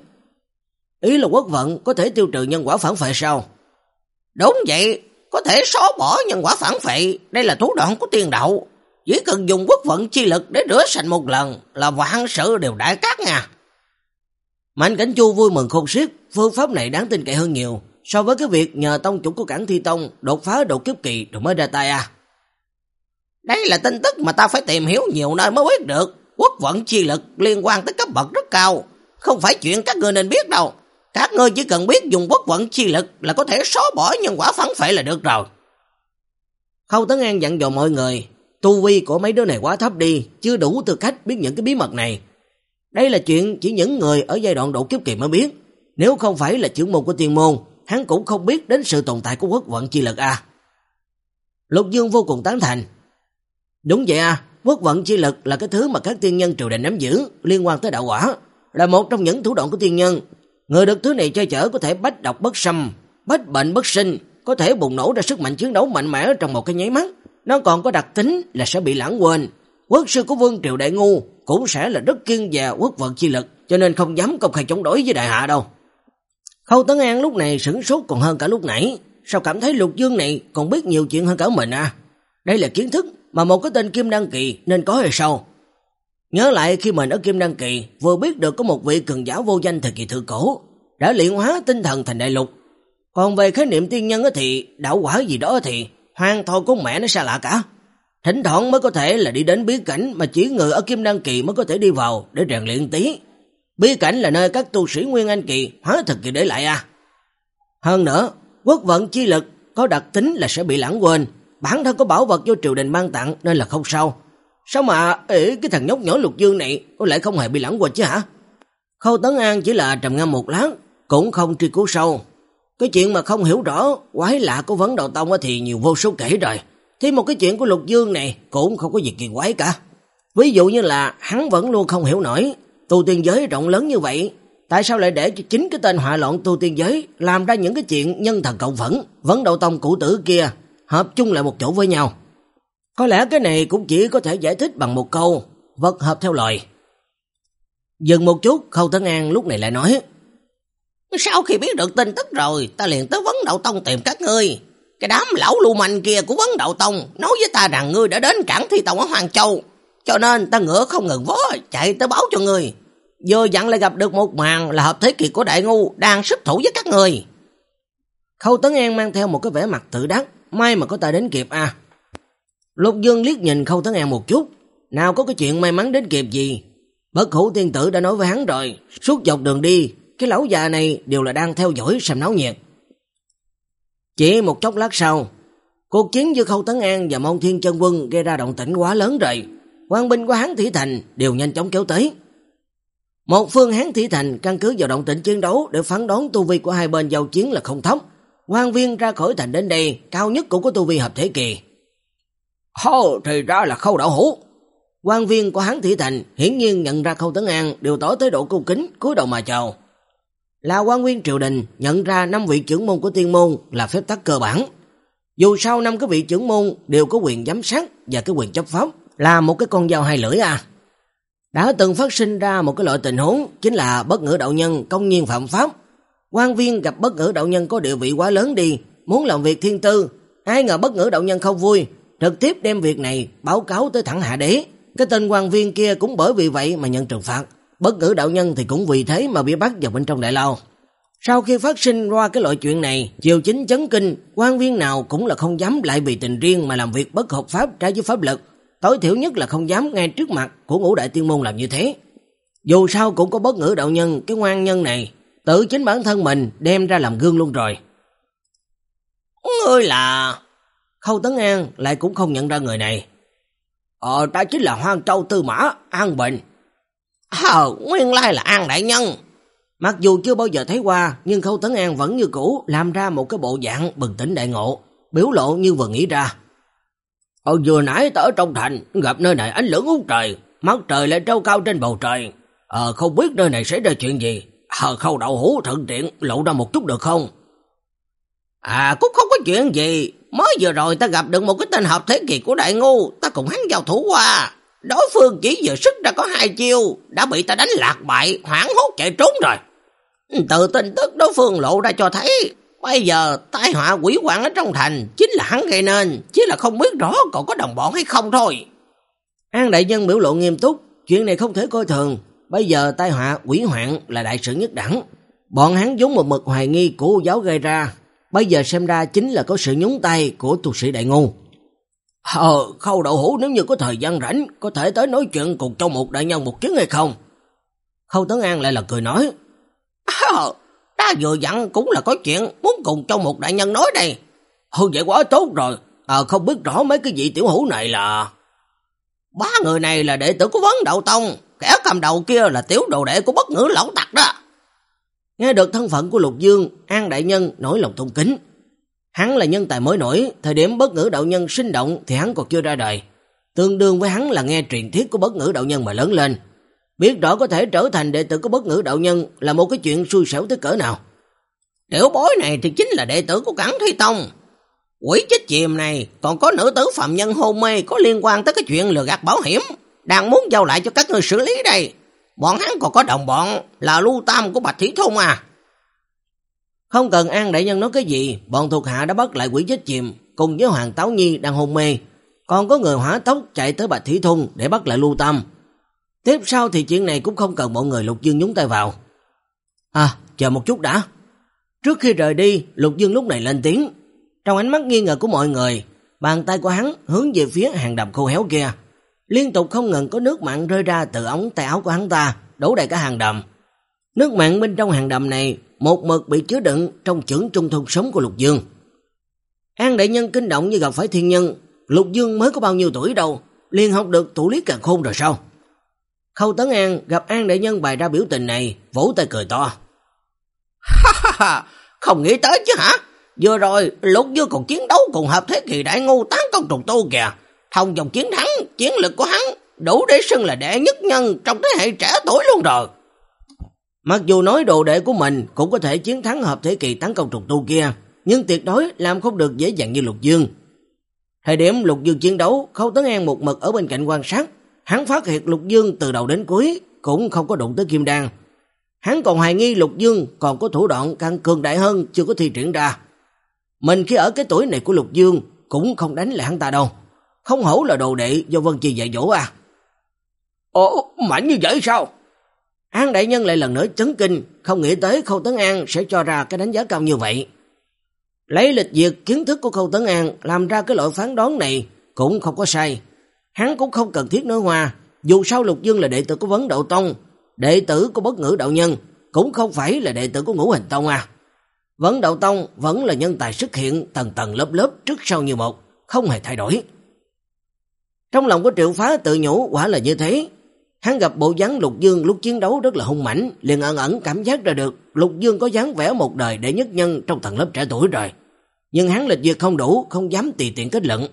Ý là quốc vận có thể tiêu trừ nhân quả phản phệ sao? Đúng vậy, có thể xóa bỏ nhân quả phản phệ, đây là thủ đoạn của tiên đạo. Chỉ cần dùng quốc vận chi lực để rửa sạch một lần là vạn sự đều đại cát nha. Mạnh Cảnh Chu vui mừng khôn xiết, phương pháp này đáng tin cậy hơn nhiều so với cái việc nhờ tông chủ của Cảng Thi Tông đột phá độ kiếp kỳ rồi mới ra tay à. Đây là tin tức mà ta phải tìm hiểu nhiều nơi mới biết được. Quốc vận chi lực liên quan tới cấp bậc rất cao, không phải chuyện các ngươi nên biết đâu. Các ngươi chỉ cần biết dùng quốc vận chi lực là có thể xóa bỏ nhân quả phản phệ là được rồi. Khâu Tấn An dặn dò mọi người, tu vi của mấy đứa này quá thấp đi, chưa đủ tư cách biết những cái bí mật này. Đây là chuyện chỉ những người ở giai đoạn độ kiếp kỳ mới biết, nếu không phải là trưởng môn của tiên môn, hắn cũng không biết đến sự tồn tại của quốc vận chi lực à. Lục Dương vô cùng tán thành. Đúng vậy à, quốc vận chi lực là cái thứ mà các tiên nhân triều đình nắm giữ, liên quan tới đạo quả, là một trong những thủ đoạn của tiên nhân. Người được thứ này chơi chở có thể bách độc bất xâm, bách bệnh bất sinh, có thể bùng nổ ra sức mạnh chiến đấu mạnh mẽ trong một cái nháy mắt. Nó còn có đặc tính là sẽ bị lãng quên. Quốc sư của Vương triều Đại Ngu cũng sẽ là rất kiêng dè quốc vận chi lực, cho nên không dám công khai chống đối với đại hạ đâu. Khâu Tấn An lúc này sửng sốt còn hơn cả lúc nãy, sao cảm thấy Lục Dương này còn biết nhiều chuyện hơn cả mình à? Đây là kiến thức mà một cái tên Kim Đan Kỳ nên có hay sao? Nhớ lại khi mình ở Kim Đan Kỳ vừa biết được có một vị cường giả vô danh thời kỳ thượng cổ đã luyện hóa tinh thần thành đại lục. Còn về khái niệm tiên nhân thì đạo quả gì đó thì hoàn toàn của mẹ nó xa lạ cả. Thỉnh thoảng mới có thể là đi đến bí cảnh mà chỉ người ở Kim Đan Kỳ mới có thể đi vào để rèn luyện tí. Bí cảnh là nơi các tu sĩ Nguyên Anh Kỳ hóa thực kỳ để lại à. Hơn nữa, quốc vận chi lực có đặc tính là sẽ bị lãng quên. Bản thân có bảo vật do triều đình ban tặng nên là không sao. Sao mà ế, cái thằng nhóc nhỏ Lục Dương này có lại không hề bị lãng quên chứ hả? Khâu Tấn An chỉ là trầm ngâm một lát, cũng không truy cứu sâu. Cái chuyện mà không hiểu rõ quái lạ của Vấn Đạo Tông thì nhiều vô số kể rồi. Thì một cái chuyện của Lục Dương này cũng không có gì kỳ quái cả. Ví dụ như là hắn vẫn luôn không hiểu nổi, tu tiên giới rộng lớn như vậy, tại sao lại để cho chính cái tên họa loạn tu tiên giới làm ra những cái chuyện nhân thần cộng phẫn, Vấn Đạo Tông cũ tử kia hợp chung lại một chỗ với nhau. Có lẽ cái này cũng chỉ có thể giải thích bằng một câu, vật hợp theo loài. Dừng một chút, Khâu Tấn An lúc này lại nói, sau khi biết được tin tức rồi, ta liền tới Vấn Đạo Tông tìm các ngươi. Cái đám lão lưu manh kia của Vấn Đạo Tông nói với ta rằng ngươi đã đến Cảng Thi Tông ở Hoàng Châu, cho nên ta ngựa không ngừng vó chạy tới báo cho ngươi. Vừa dặn lại gặp được một màn là hợp thế kỳ của Đại Ngu đang xuất thủ với các ngươi. Khâu Tấn An mang theo một cái vẻ mặt tự đắc, may mà có ta đến kịp à. Lục Dương liếc nhìn Khâu Tấn An một chút, nào có cái chuyện may mắn đến kịp gì. Bất Hủ tiên tử đã nói với hắn rồi, suốt dọc đường đi, cái lão già này đều là đang theo dõi xem náo nhiệt. Chỉ một chốc lát sau, cuộc chiến giữa Khâu Tấn An và Môn Thiên Chân Quân gây ra động tĩnh quá lớn rồi. Quan binh của Hán Thủy Thành đều nhanh chóng kéo tới. Một phương Hán Thủy Thành căn cứ vào động tĩnh chiến đấu để phán đoán tu vi của hai bên giao chiến là không thấp. Quan viên ra khỏi thành đến đây cao nhất cũng có tu vi hợp thể kỳ. Hô, thì ra là Khâu đạo hữu. Quan viên của Hán Thủy Thành hiển nhiên nhận ra Khâu Tấn An đều tỏ tới độ cung kính, cúi đầu mà chào. Là quan viên triều đình nhận ra năm vị trưởng môn của tiên môn là phép tắc cơ bản. Dù sao năm cái vị trưởng môn đều có quyền giám sát và cái quyền chấp pháp, là một cái con dao hai lưỡi à. Đã từng phát sinh ra một cái loại tình huống, chính là Bất Ngữ đạo nhân công nhiên phạm pháp. Quan viên gặp Bất Ngữ đạo nhân có địa vị quá lớn đi, muốn làm việc thiên tư, ai ngờ Bất Ngữ đạo nhân không vui, trực tiếp đem việc này báo cáo tới thẳng hạ đế. Cái tên quan viên kia cũng bởi vì vậy mà nhận trừng phạt. Bất Ngữ đạo nhân thì cũng vì thế mà bị bắt vào bên trong đại lao. Sau khi phát sinh ra cái loại chuyện này, triều chính chấn kinh, quan viên nào cũng là không dám lại vì tình riêng mà làm việc bất hợp pháp trái với pháp luật. Tối thiểu nhất là không dám ngay trước mặt của ngũ đại tiên môn làm như thế. Dù sao cũng có Bất Ngữ đạo nhân, cái ngoan nhân này, tự chính bản thân mình đem ra làm gương luôn rồi. Ngươi là... Khâu Tấn An lại cũng không nhận ra người này. Ờ, ta chính là Hoang Châu Tư Mã, An Bình. Ờ, nguyên lai là An đại nhân. Mặc dù chưa bao giờ thấy qua, nhưng Khâu Tấn An vẫn như cũ làm ra một cái bộ dạng bừng tỉnh đại ngộ, biểu lộ như vừa nghĩ ra. Ờ, vừa nãy ta ở trong thành, gặp nơi này ánh lửa ngút trời, mắt trời lại treo cao trên bầu trời. Ờ, không biết nơi này xảy ra chuyện gì. Ờ, Khâu đậu hũ thuận tiện lộ ra một chút được không? À, cũng không có chuyện gì. Mới vừa rồi ta gặp được một cái tên hợp thế kỷ của Đại Ngu, ta cùng hắn giao thủ qua. Đối phương chỉ vừa sức ra có hai chiêu, đã bị ta đánh lạc bại, hoảng hốt chạy trốn rồi. Từ tin tức đối phương lộ ra cho thấy, bây giờ tai họa quỷ hoạn ở trong thành chính là hắn gây nên, chỉ là không biết rõ còn có đồng bọn hay không thôi. An đại nhân biểu lộ nghiêm túc, chuyện này không thể coi thường. Bây giờ tai họa quỷ hoạn là đại sự nhất đẳng, bọn hắn vốn một mực hoài nghi của Âu giáo gây ra, bây giờ xem ra chính là có sự nhúng tay của tu sĩ Đại Ngu. Ờ, Khâu đậu hũ nếu như có thời gian rảnh, có thể tới nói chuyện cùng Châu Mục đại nhân một chuyến hay không? Khâu Tấn An lại là cười nói. Ờ, ta vừa dặn cũng là có chuyện muốn cùng Châu Mục đại nhân nói đây. Ừ, vậy quá tốt rồi. Ờ, không biết rõ mấy cái vị tiểu hữu này là... Ba người này là đệ tử của Vấn Đậu Tông, kẻ cầm đầu kia là tiểu đồ đệ của Bất Ngữ lão tặc đó. Nghe được thân phận của Lục Dương, An đại nhân nổi lòng tôn kính. Hắn là nhân tài mới nổi, thời điểm Bất Ngữ đạo nhân sinh động thì hắn còn chưa ra đời. Tương đương với hắn là nghe truyền thuyết của Bất Ngữ đạo nhân mà lớn lên. Biết rõ có thể trở thành đệ tử của Bất Ngữ đạo nhân là một cái chuyện xui xẻo tới cỡ nào. Tiểu bối này thì chính là đệ tử của Cẩn Thi Tông. Quỷ chết chìm này còn có nữ tử phạm nhân hôn mê có liên quan tới cái chuyện lừa gạt bảo hiểm, đang muốn giao lại cho các người xử lý đây. Bọn hắn còn có đồng bọn là Lưu Tam của Bạch Thủy Thôn à. Không cần An đại nhân nói cái gì, bọn thuộc hạ đã bắt lại quỷ chết chìm cùng với Hoàng Táo Nhi đang hôn mê, còn có người hỏa tốc chạy tới Bạch Thủy Thôn để bắt lại Lưu Tam. Tiếp sau thì chuyện này cũng không cần mọi người Lục Dương nhúng tay vào. À, chờ một chút đã. Trước khi rời đi, Lục Dương lúc này lên tiếng. Trong ánh mắt nghi ngờ của mọi người, bàn tay của hắn hướng về phía hàng đầm khô héo kia. Liên tục không ngừng có nước mặn rơi ra từ ống tay áo của hắn ta, đổ đầy cả hàng đầm. Nước mặn bên trong hàng đầm này một mực bị chứa đựng trong chưởng trung thôn sống của Lục Dương. An đại nhân kinh động như gặp phải thiên nhân. Lục Dương mới có bao nhiêu tuổi đâu, liền học được tụ lý càn khôn rồi sao? Khâu Tấn An gặp An đại nhân bày ra biểu tình này, vỗ tay cười to. Không nghĩ tới chứ hả? Vừa rồi Lục Dương còn chiến đấu cùng hợp thế kỷ Đại Ngu tán công trùng tu kìa. Thông dòng chiến thắng, chiến lực của hắn đủ để xưng là đệ nhất nhân trong thế hệ trẻ tuổi luôn rồi. Mặc dù nói đồ đệ của mình cũng có thể chiến thắng hợp thế kỷ tấn công trùng tu kia, nhưng tuyệt đối làm không được dễ dàng như Lục Dương. Thời điểm Lục Dương chiến đấu, Khâu Tấn An một mực ở bên cạnh quan sát, hắn phát hiện Lục Dương từ đầu đến cuối cũng không có đụng tới kim đan. Hắn còn hoài nghi Lục Dương còn có thủ đoạn càng cường đại hơn chưa có thi triển ra. Mình khi ở cái tuổi này của Lục Dương cũng không đánh lại hắn ta đâu. Không hổ là đồ đệ do Vân Chi dạy dỗ à. Ồ, mạnh như vậy sao? An đại nhân lại lần nữa chấn kinh, không nghĩ tới Khâu Tấn An sẽ cho ra cái đánh giá cao như vậy. Lấy lịch duyệt kiến thức của Khâu Tấn An làm ra cái loại phán đoán này cũng không có sai. Hắn cũng không cần thiết nói hoa, dù sao Lục Dương là đệ tử của Vấn Đậu Tông, đệ tử của Bất Ngữ đạo nhân, cũng không phải là đệ tử của Ngũ Hành Tông à. Vấn Đậu Tông vẫn là nhân tài xuất hiện tầng tầng lớp lớp trước sau như một, không hề thay đổi. Trong lòng của Triệu Phá tự nhủ quả là như thế. Hắn gặp bộ dáng Lục Dương lúc chiến đấu rất là hung mãnh, liền ẩn ẩn cảm giác ra được Lục Dương có dáng vẻ một đời đệ nhất nhân trong tầng lớp trẻ tuổi rồi. Nhưng hắn lịch duyệt không đủ, không dám tùy tiện kết luận.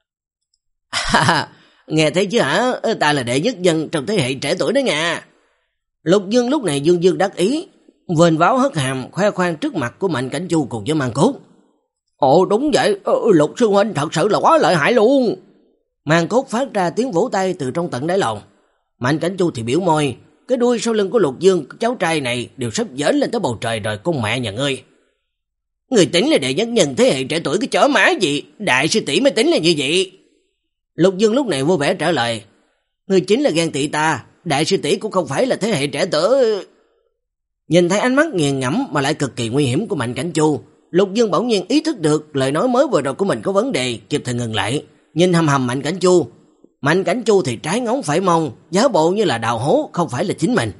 Nghe thấy chứ hả, ta là đệ nhất nhân trong thế hệ trẻ tuổi đó nha. Lục Dương lúc này dương dương đắc ý, vênh váo hất hàm khoe khoang trước mặt của Mạnh Cảnh Chu cùng với Mang Cốt. Ồ đúng vậy, Lục sư huynh thật sự là quá lợi hại luôn. Mang Cốt phát ra tiếng vỗ tay từ trong tận đáy lòng. Mạnh Cảnh Chu thì biểu môi, cái đuôi sau lưng của Lục Dương, cháu trai này đều sắp dễn lên tới bầu trời rồi con mẹ nhà ngươi. Người tính là đệ nhất nhân thế hệ trẻ tuổi cái chó má gì, đại sư tỷ mới tính là như vậy. Lục Dương lúc này vui vẻ trả lời, người chính là ghen tị ta, đại sư tỷ cũng không phải là thế hệ trẻ tuổi. Nhìn thấy ánh mắt nghiền ngẫm mà lại cực kỳ nguy hiểm của Mạnh Cảnh Chu, Lục Dương bỗng nhiên ý thức được lời nói mới vừa rồi của mình có vấn đề, kịp thời ngừng lại, nhìn hầm hầm Mạnh Cảnh Chu. Mạnh Cảnh Chu thì trái ngóng phải mông, giả bộ như là đào hố không phải là chính mình.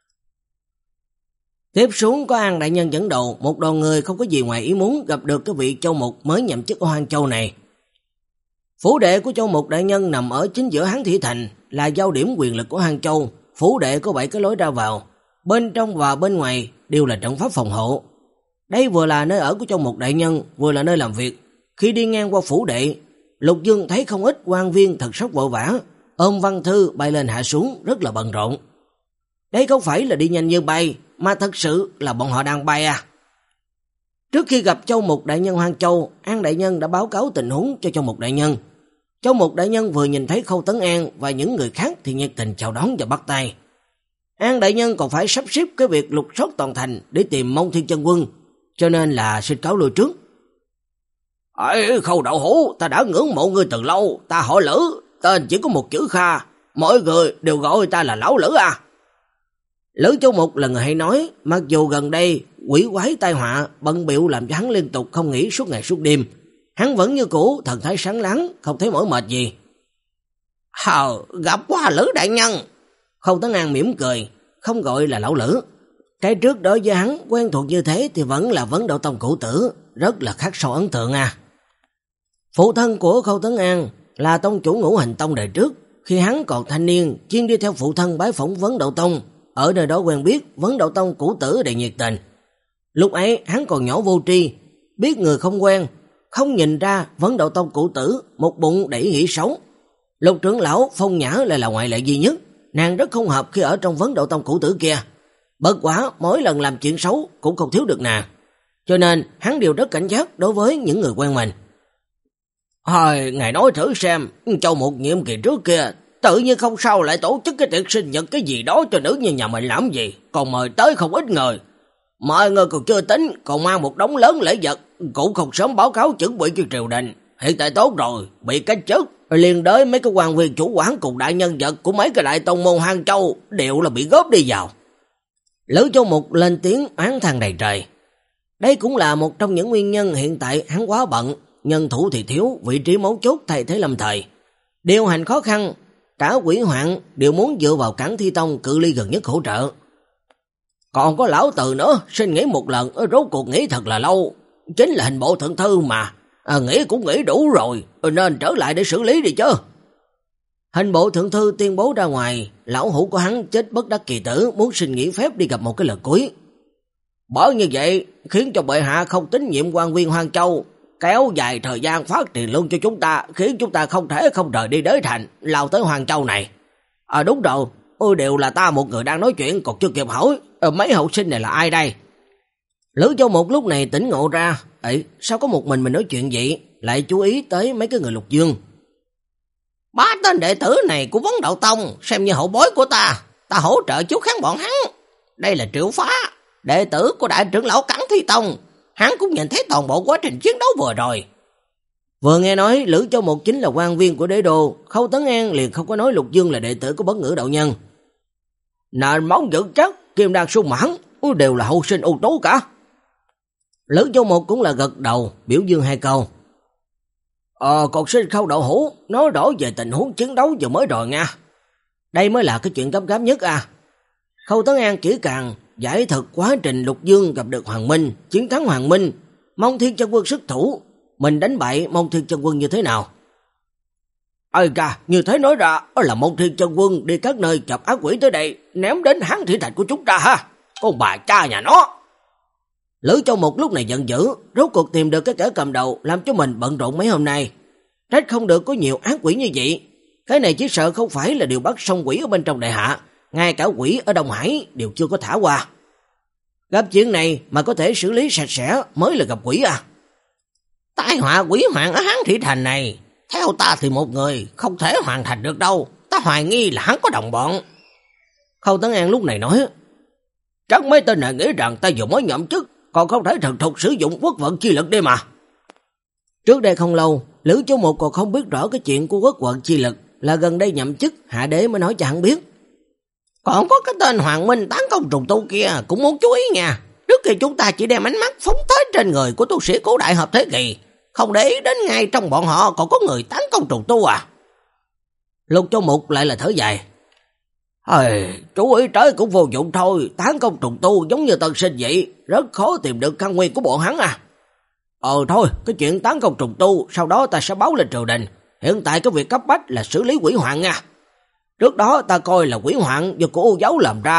Tiếp xuống có An đại nhân dẫn đầu, một đoàn người không có gì ngoài ý muốn gặp được cái vị Châu Mục mới nhậm chức ở Hoang Châu này. Phủ đệ của Châu Mục đại nhân nằm ở chính giữa Hán Thị Thành, là giao điểm quyền lực của Hoang Châu. Phủ đệ có bảy cái lối ra vào, bên trong và bên ngoài đều là trận pháp phòng hộ. Đây vừa là nơi ở của Châu Mục đại nhân, vừa là nơi làm việc. Khi đi ngang qua phủ đệ, Lục Dương thấy không ít quan viên thần sắc vội vã, ôm văn thư bay lên hạ xuống, rất là bận rộn. Đây không phải là đi nhanh như bay, mà thật sự là bọn họ đang bay à. Trước khi gặp Châu Mục đại nhân Hoang Châu, An đại nhân đã báo cáo tình huống cho Châu Mục đại nhân. Châu Mục đại nhân vừa nhìn thấy Khâu Tấn An và những người khác thì nhiệt tình chào đón và bắt tay. An đại nhân còn phải sắp xếp cái việc lục soát toàn thành để tìm Mông Thiên Chân Quân, cho nên là xin cáo lui trước. Ê, Khâu Đậu Hũ, ta đã ngưỡng mộ ngươi từ lâu, ta họ Lữ, tên chỉ có một chữ Kha, mọi người đều gọi ta là lão Lữ à. Lữ Châu Mục là người hay nói, mặc dù gần đây quỷ quái tai họa bận bịu làm cho hắn liên tục không nghỉ suốt ngày suốt đêm, hắn vẫn như cũ thần thái sáng láng, không thấy mỏi mệt gì. Hờ, gặp qua Lữ đại nhân. Khâu Tấn An mỉm cười, không gọi là lão Lữ. Cái trước đối với hắn quen thuộc như thế thì vẫn là Vấn Đạo Tông cũ tử, rất là khắc sâu ấn tượng à. Phụ thân của Khâu Tấn An là tông chủ Ngũ Hành Tông đời trước, khi hắn còn thanh niên, chuyên đi theo phụ thân bái phỏng Vấn Đạo Tông, ở nơi đó quen biết Vấn Đạo Tông cũ tử đầy nhiệt tình. Lúc ấy hắn còn nhỏ vô tri, biết người không quen, không nhìn ra Vấn Đạo Tông cũ tử một bụng đẩy nghĩ xấu. Lục trưởng lão Phong Nhã lại là ngoại lệ duy nhất, nàng rất không hợp khi ở trong Vấn Đạo Tông cũ tử kia. Bất quá mỗi lần làm chuyện xấu cũng không thiếu được nàng, cho nên hắn đều rất cảnh giác đối với những người quen mình. Hồi, ngài nói thử xem, trong một nhiệm kỳ trước kia, tự nhiên không sao lại tổ chức cái tiệc sinh nhật cái gì đó cho nữ nhân nhà mình làm gì, còn mời tới không ít người. Mọi người còn chưa tính, còn mang một đống lớn lễ vật, cũng không sớm báo cáo chuẩn bị cho triều đình. Hiện tại tốt rồi, bị cách chức, liền đới mấy cái quan viên chủ quản cùng đại nhân vật của mấy cái đại tông môn Hoang Châu đều là bị góp đi vào. Lữ Châu Mục lên tiếng oán than đầy trời. Đây cũng là một trong những nguyên nhân hiện tại hắn quá bận, nhân thủ thì thiếu, vị trí mấu chốt thay thế lâm thời. Điều hành khó khăn, cả quỷ hoạn đều muốn dựa vào Cảng Thi Tông cự ly gần nhất hỗ trợ. Còn có lão Từ nữa, xin nghỉ một lần, rốt cuộc nghỉ thật là lâu. Chính là hình bộ thượng thư mà, à, nghỉ cũng nghỉ đủ rồi, nên trở lại để xử lý đi chứ. Hình bộ thượng thư tuyên bố ra ngoài, lão hữu của hắn chết bất đắc kỳ tử, muốn xin nghỉ phép đi gặp một cái lần cuối. Bởi như vậy, khiến cho bệ hạ không tín nhiệm quan viên Hoang Châu, kéo dài thời gian phát tiền lương cho chúng ta, khiến chúng ta không thể không rời đi đới thành, lao tới Hoang Châu này. À đúng rồi, ôi đều là ta một người đang nói chuyện còn chưa kịp hỏi, à, mấy học sinh này là ai đây? Lữ Châu Mục lúc này tỉnh ngộ ra, ấy sao có một mình mình nói chuyện vậy, lại chú ý tới mấy cái người Lục Dương. Ba tên đệ tử này của Vấn Đạo Tông xem như hậu bối của ta, ta hỗ trợ chú kháng bọn hắn. Đây là Triệu Phá, đệ tử của đại trưởng lão Cảng Thi Tông, hắn cũng nhìn thấy toàn bộ quá trình chiến đấu vừa rồi. Vừa nghe nói Lữ Châu Mục chính là quan viên của đế đô, Khâu Tấn An liền không có nói Lục Dương là đệ tử của Bất Ngữ đạo nhân. Nền móng vững chắc, kim đan sung mãn, đều là hậu sinh ưu tú cả. Lữ Châu Mục cũng là gật đầu, biểu dương hai câu. Ờ, còn xin Khâu Đậu Hũ nói rõ về tình huống chiến đấu vừa mới rồi nha. Đây mới là cái chuyện gấp gáp nhất à. Khâu Tấn An kỹ càng giải thực quá trình Lục Dương gặp được Hoàng Minh, chiến thắng Hoàng Minh, Mông Thiên Chân Quân xuất thủ, mình đánh bại Mông Thiên Chân Quân như thế nào. Ơi ca, như thế nói ra là Mông Thiên Chân Quân đi các nơi chọc ác quỷ tới đây, ném đến Hán Thị Thành của chúng ta ha. Con bà cha nhà nó. Lữ Châu Mục lúc này giận dữ, rốt cuộc tìm được cái kẻ cầm đầu làm cho mình bận rộn mấy hôm nay. Trách không được có nhiều ác quỷ như vậy. Cái này chỉ sợ không phải là điều bắt sông quỷ ở bên trong đại hạ, ngay cả quỷ ở Đông Hải đều chưa có thả qua. Gặp chuyện này mà có thể xử lý sạch sẽ mới là gặp quỷ à. Tai họa quỷ hoạn ở Hán Thị Thành này, theo ta thì một người không thể hoàn thành được đâu, ta hoài nghi là hắn có đồng bọn. Khâu Tấn An lúc này nói, chắc mấy tên này nghĩ rằng ta vừa mới nhậm chức, còn không thể thần thục sử dụng quốc vận chi lực đi mà. Trước đây không lâu, Lữ Châu Mục còn không biết rõ cái chuyện của quốc vận chi lực, là gần đây nhậm chức hạ đế mới nói cho hắn biết. Còn có cái tên Hoàng Minh tán công trùng tu kia cũng muốn chú ý nha. Trước khi chúng ta chỉ đem ánh mắt phóng tới trên người của tu sĩ cổ đại hợp thế kỷ, không để ý đến ngay trong bọn họ còn có người tán công trùng tu à. Lục Châu Mục lại là thở dài. Ơi, chú ý tới cũng vô dụng thôi, tán công trùng tu giống như tân sinh vậy, rất khó tìm được căn nguyên của bọn hắn à. Ờ thôi, cái chuyện tán công trùng tu, sau đó ta sẽ báo lên triều đình. Hiện tại cái việc cấp bách là xử lý quỷ hoạn nha. Trước đó ta coi là quỷ hoạn do của Ô Giáo làm ra,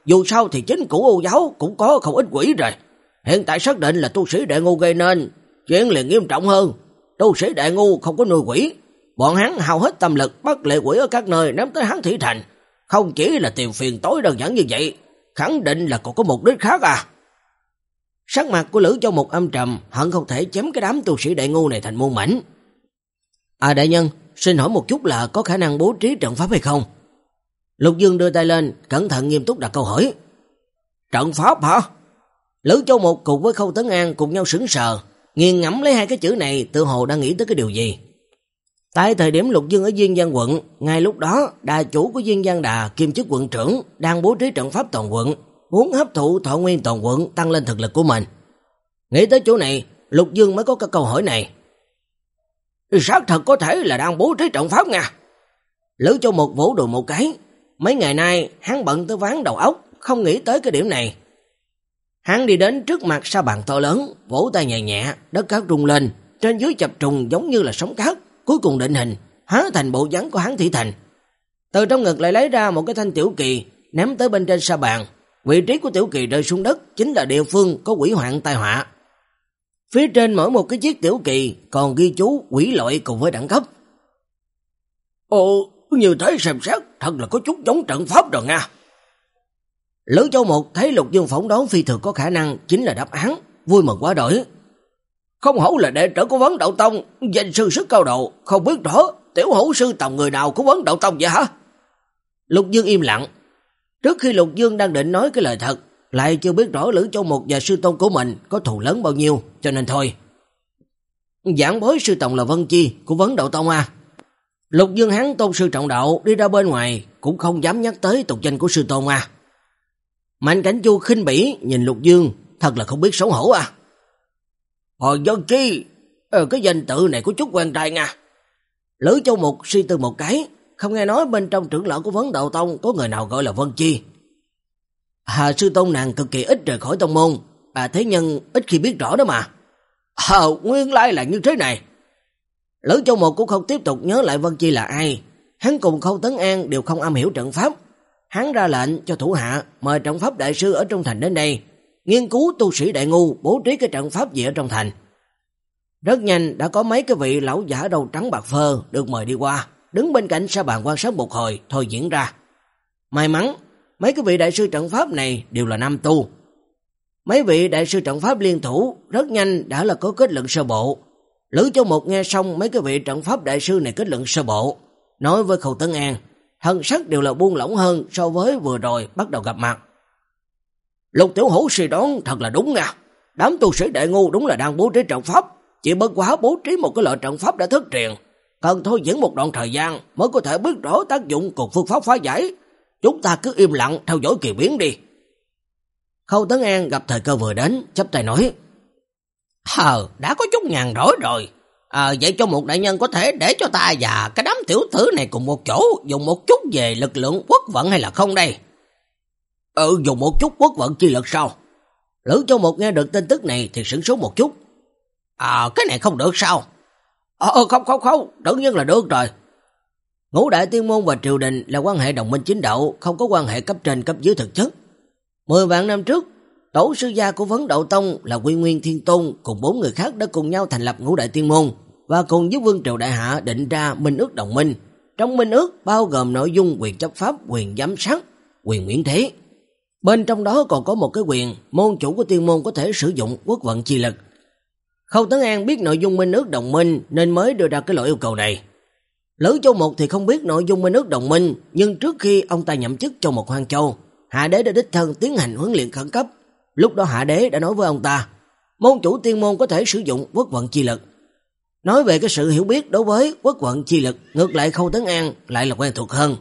Dù sao thì chính cửu U giáo cũng có không ít quỷ rồi. Hiện tại xác định là tu sĩ Đại Ngu gây nên, chuyện liền nghiêm trọng hơn. Tu sĩ Đại Ngu không có nuôi quỷ, bọn hắn hao hết tâm lực bắt lệ quỷ ở các nơi ném tới Hán Thủy Thành, không chỉ là tìm phiền tối đơn giản như vậy, khẳng định là còn có mục đích khác à. Sắc mặt của Lữ Châu Mục âm trầm, hận không thể chém cái đám tu sĩ Đại Ngu này thành muôn mảnh. À đại nhân, xin hỏi một chút là có khả năng bố trí trận pháp hay không? Lục Dương đưa tay lên, cẩn thận nghiêm túc đặt câu hỏi. Trận pháp hả? Lữ Châu Mục cùng với Khâu Tấn An cùng nhau sững sờ, nghiền ngẫm lấy hai cái chữ này, tự hồ đang nghĩ tới cái điều gì. Tại thời điểm Lục Dương ở Diên Giang quận, ngay lúc đó đà chủ của Diên Giang Đà kiêm chức quận trưởng đang bố trí trận pháp toàn quận, muốn hấp thụ thọ nguyên toàn quận, tăng lên thực lực của mình. Nghĩ tới chỗ này, Lục Dương mới có cái câu hỏi này. Xác thật có thể là đang bố trí trận pháp nha. Lữ Châu Mục vỗ đùi một cái, mấy ngày nay hắn bận tới ván đầu óc, không nghĩ tới cái điểm này. Hắn đi đến trước mặt sa bàn to lớn, vỗ tay nhẹ nhẹ, đất cát rung lên, trên dưới chập trùng giống như là sóng cát, cuối cùng định hình, hóa thành bộ dáng của Hán Thủy Thành. Từ trong ngực lại lấy ra một cái thanh tiểu kỳ, ném tới bên trên sa bàn. Vị trí của tiểu kỳ rơi xuống đất chính là địa phương có quỷ hoạn tai họa. Phía trên mỗi một cái chiếc tiểu kỳ còn ghi chú quỷ loại cùng với đẳng cấp. Ồ, như thế xem xét thật là có chút giống trận pháp rồi nha. Lữ Châu Mục thấy Lục Dương phỏng đoán phi thường có khả năng chính là đáp án, vui mừng quá đổi. Không hổ là đệ tử của Vấn Đạo Tông, danh sư sức cao độ, không biết rõ tiểu hữu sư tầm người nào của Vấn Đạo Tông vậy hả? Lục Dương im lặng. Trước khi Lục Dương đang định nói cái lời thật, lại chưa biết rõ Lữ Châu Mục và sư tôn của mình có thù lớn bao nhiêu, cho nên thôi. Giảng bối sư tổng là Vân Chi của Vấn Đạo Tông à. Lục Dương hắn tôn sư trọng đạo đi ra bên ngoài cũng không dám nhắc tới tục danh của sư tôn à. Mạnh Cảnh Chu khinh bỉ nhìn Lục Dương, thật là không biết xấu hổ à. Hồi Vân Chi, ờ, cái danh tự này có chút quen tai nha. Lữ Châu Mục suy tư một cái, không nghe nói bên trong trưởng lão của Vấn Đạo Tông có người nào gọi là Vân Chi. Hà sư tôn nàng cực kỳ ít rời khỏi tông môn, à thế nhân ít khi biết rõ đó mà. À, nguyên lai là như thế này. Lữ Châu Mục cũng không tiếp tục nhớ lại Vân Chi là ai. Hắn cùng Khâu Tấn An đều không am hiểu trận pháp. Hắn ra lệnh cho thủ hạ mời trận pháp đại sư ở trong thành đến đây, nghiên cứu tu sĩ Đại Ngu bố trí cái trận pháp gì ở trong thành. Rất nhanh đã có mấy cái vị lão giả đầu trắng bạc phơ được mời đi qua, đứng bên cạnh sa bàn quan sát một hồi thôi diễn ra. May mắn, mấy cái vị đại sư trận pháp này đều là nam tu. Mấy vị đại sư trận pháp liên thủ rất nhanh đã là có kết luận sơ bộ. Lữ Châu Mục nghe xong mấy cái vị trận pháp đại sư này kết luận sơ bộ, nói với Khâu Tấn An, thần sắc đều là buông lỏng hơn so với vừa rồi bắt đầu gặp mặt. Lục tiểu hữu suy đoán thật là đúng nha. Đám tu sĩ Đại Ngu đúng là đang bố trí trận pháp, chỉ bất quá bố trí một cái loại trận pháp đã thất truyền, cần thôi diễn một đoạn thời gian mới có thể biết rõ tác dụng cùng phương pháp phá giải. Chúng ta cứ im lặng theo dõi kỳ biến đi. Khâu Tấn An gặp thời cơ vừa đến, chắp tay nói: Hờ, đã có chút nhàn rỗi rồi. À, vậy cho một đại nhân có thể để cho ta và cái đám tiểu tử này cùng một chỗ dùng một chút về lực lượng quốc vận hay là không đây? Ừ, dùng một chút quốc vận chi lực sao? Lữ Châu Mục nghe được tin tức này thì sửng sốt một chút. À, cái này không được sao? Ờ, không, không, không, tự nhiên là được rồi. Ngũ đại tiên môn và triều đình là quan hệ đồng minh chính đạo, không có quan hệ cấp trên cấp dưới thực chất. Mười vạn năm trước, tổ sư gia của Vấn Đạo Tông là Quy Nguyên Thiên Tôn cùng bốn người khác đã cùng nhau thành lập ngũ đại tiên môn và cùng với Vương Triều Đại Hạ định ra minh ước đồng minh. Trong minh ước bao gồm nội dung quyền chấp pháp, quyền giám sát, quyền miễn thế. Bên trong đó còn có một cái quyền môn chủ của tiên môn có thể sử dụng quốc vận chi lực. Khâu Tấn An biết nội dung minh ước đồng minh nên mới đưa ra cái loại yêu cầu này. Lữ Châu Mục thì không biết nội dung minh ước đồng minh, nhưng trước khi ông ta nhậm chức trong một Hoang Châu, Hạ Đế đã đích thân tiến hành huấn luyện khẩn cấp. Lúc đó Hạ Đế đã nói với ông ta, môn chủ tiên môn có thể sử dụng quốc vận chi lực. Nói về cái sự hiểu biết đối với quốc vận chi lực, ngược lại Khâu Tấn An lại là quen thuộc hơn.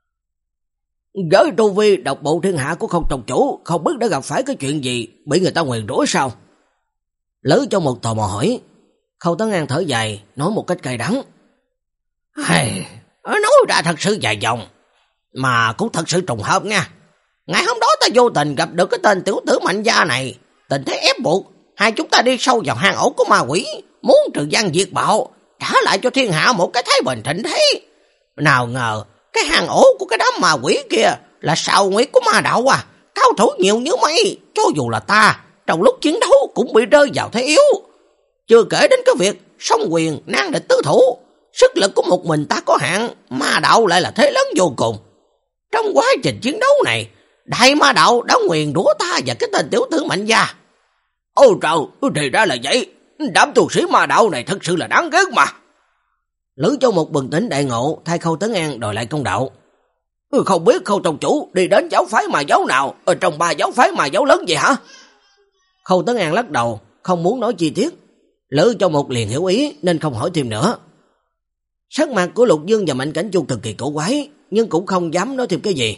Với tu vi độc bộ thiên hạ của Không Tông chủ, không biết đã gặp phải cái chuyện gì, bị người ta nguyền rủa sao? Lữ Châu Mục tò mò hỏi. Khâu Tấn An thở dài, nói một cách cay đắng. Hey, nói ra thật sự dài dòng, mà cũng thật sự trùng hợp nha. Ngày hôm đó ta vô tình gặp được cái tên tiểu tử Mạnh Gia này, tình thế ép buộc, hai chúng ta đi sâu vào hang ổ của ma quỷ, muốn trừ gian diệt bạo, trả lại cho thiên hạ một cái thái bình thịnh thế. Nào ngờ, cái hang ổ của cái đám ma quỷ kia là sào nguyệt của ma đạo à, cao thủ nhiều như mây, cho dù là ta, trong lúc chiến đấu cũng bị rơi vào thế yếu. Chưa kể đến cái việc song quyền nan địch tứ thủ, sức lực của một mình ta có hạn, ma đạo lại là thế lớn vô cùng. Trong quá trình chiến đấu này, đại ma đạo đã nguyền rủa ta và cái tên tiểu tử Mạnh Gia. Ôi trời, thì ra là vậy, đám tu sĩ ma đạo này thật sự là đáng ghét mà. Lữ Châu Mục bừng tỉnh đại ngộ, thay Khâu Tấn An đòi lại công đạo. Không biết Khâu tông chủ đi đến giáo phái ma giáo nào, ở trong ba giáo phái ma giáo lớn vậy hả? Khâu Tấn An lắc đầu, không muốn nói chi tiết. Lữ Châu Mục liền hiểu ý nên không hỏi thêm nữa. Sắc mặt của Lục Dương và Mạnh Cảnh Chu cực kỳ cổ quái, nhưng cũng không dám nói thêm cái gì.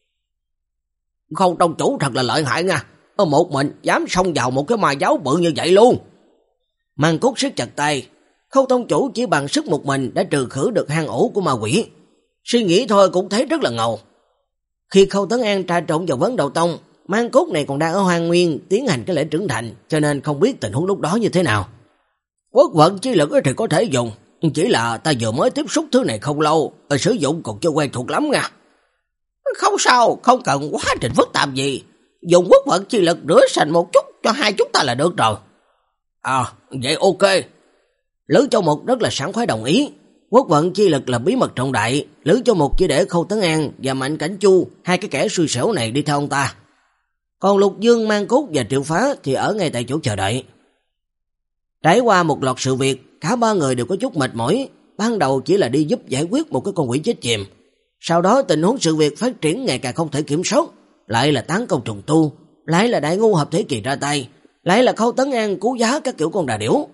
Khâu tông chủ thật là lợi hại nha, ở một mình dám xông vào một cái ma giáo bự như vậy luôn. Mang Cốt siết chặt tay, Khâu tông chủ chỉ bằng sức một mình đã trừ khử được hang ổ của ma quỷ. Suy nghĩ thôi cũng thấy rất là ngầu. Khi Khâu Tấn An trà trộn vào Vấn Đầu Tông, Mang Cốt này còn đang ở Hoang Nguyên tiến hành cái lễ trưởng thành, cho nên không biết tình huống lúc đó như thế nào. Quốc vận chi lực thì có thể dùng, chỉ là ta vừa mới tiếp xúc thứ này không lâu, sử dụng còn chưa quen thuộc lắm nha. Không sao, không cần quá trình phức tạp gì, dùng quốc vận chi lực rửa sạch một chút cho hai chúng ta là được rồi. À, vậy ok. Lữ Châu Mục rất là sảng khoái đồng ý. Quốc vận chi lực là bí mật trọng đại, Lữ Châu Mục chỉ để Khâu Tấn An và Mạnh Cảnh Chu, hai cái kẻ xui xẻo này đi theo ông ta. Còn Lục Dương, Mang Cốt và Triệu Phá thì ở ngay tại chỗ chờ đợi. Trải qua một loạt sự việc, cả ba người đều có chút mệt mỏi, ban đầu chỉ là đi giúp giải quyết một cái con quỷ chết chìm. Sau đó tình huống sự việc phát triển ngày càng không thể kiểm soát, lại là tán công trùng tu, lại là đại ngu hợp thế kỳ ra tay, lại là Khâu Tấn An cứu giá các kiểu con đà điểu.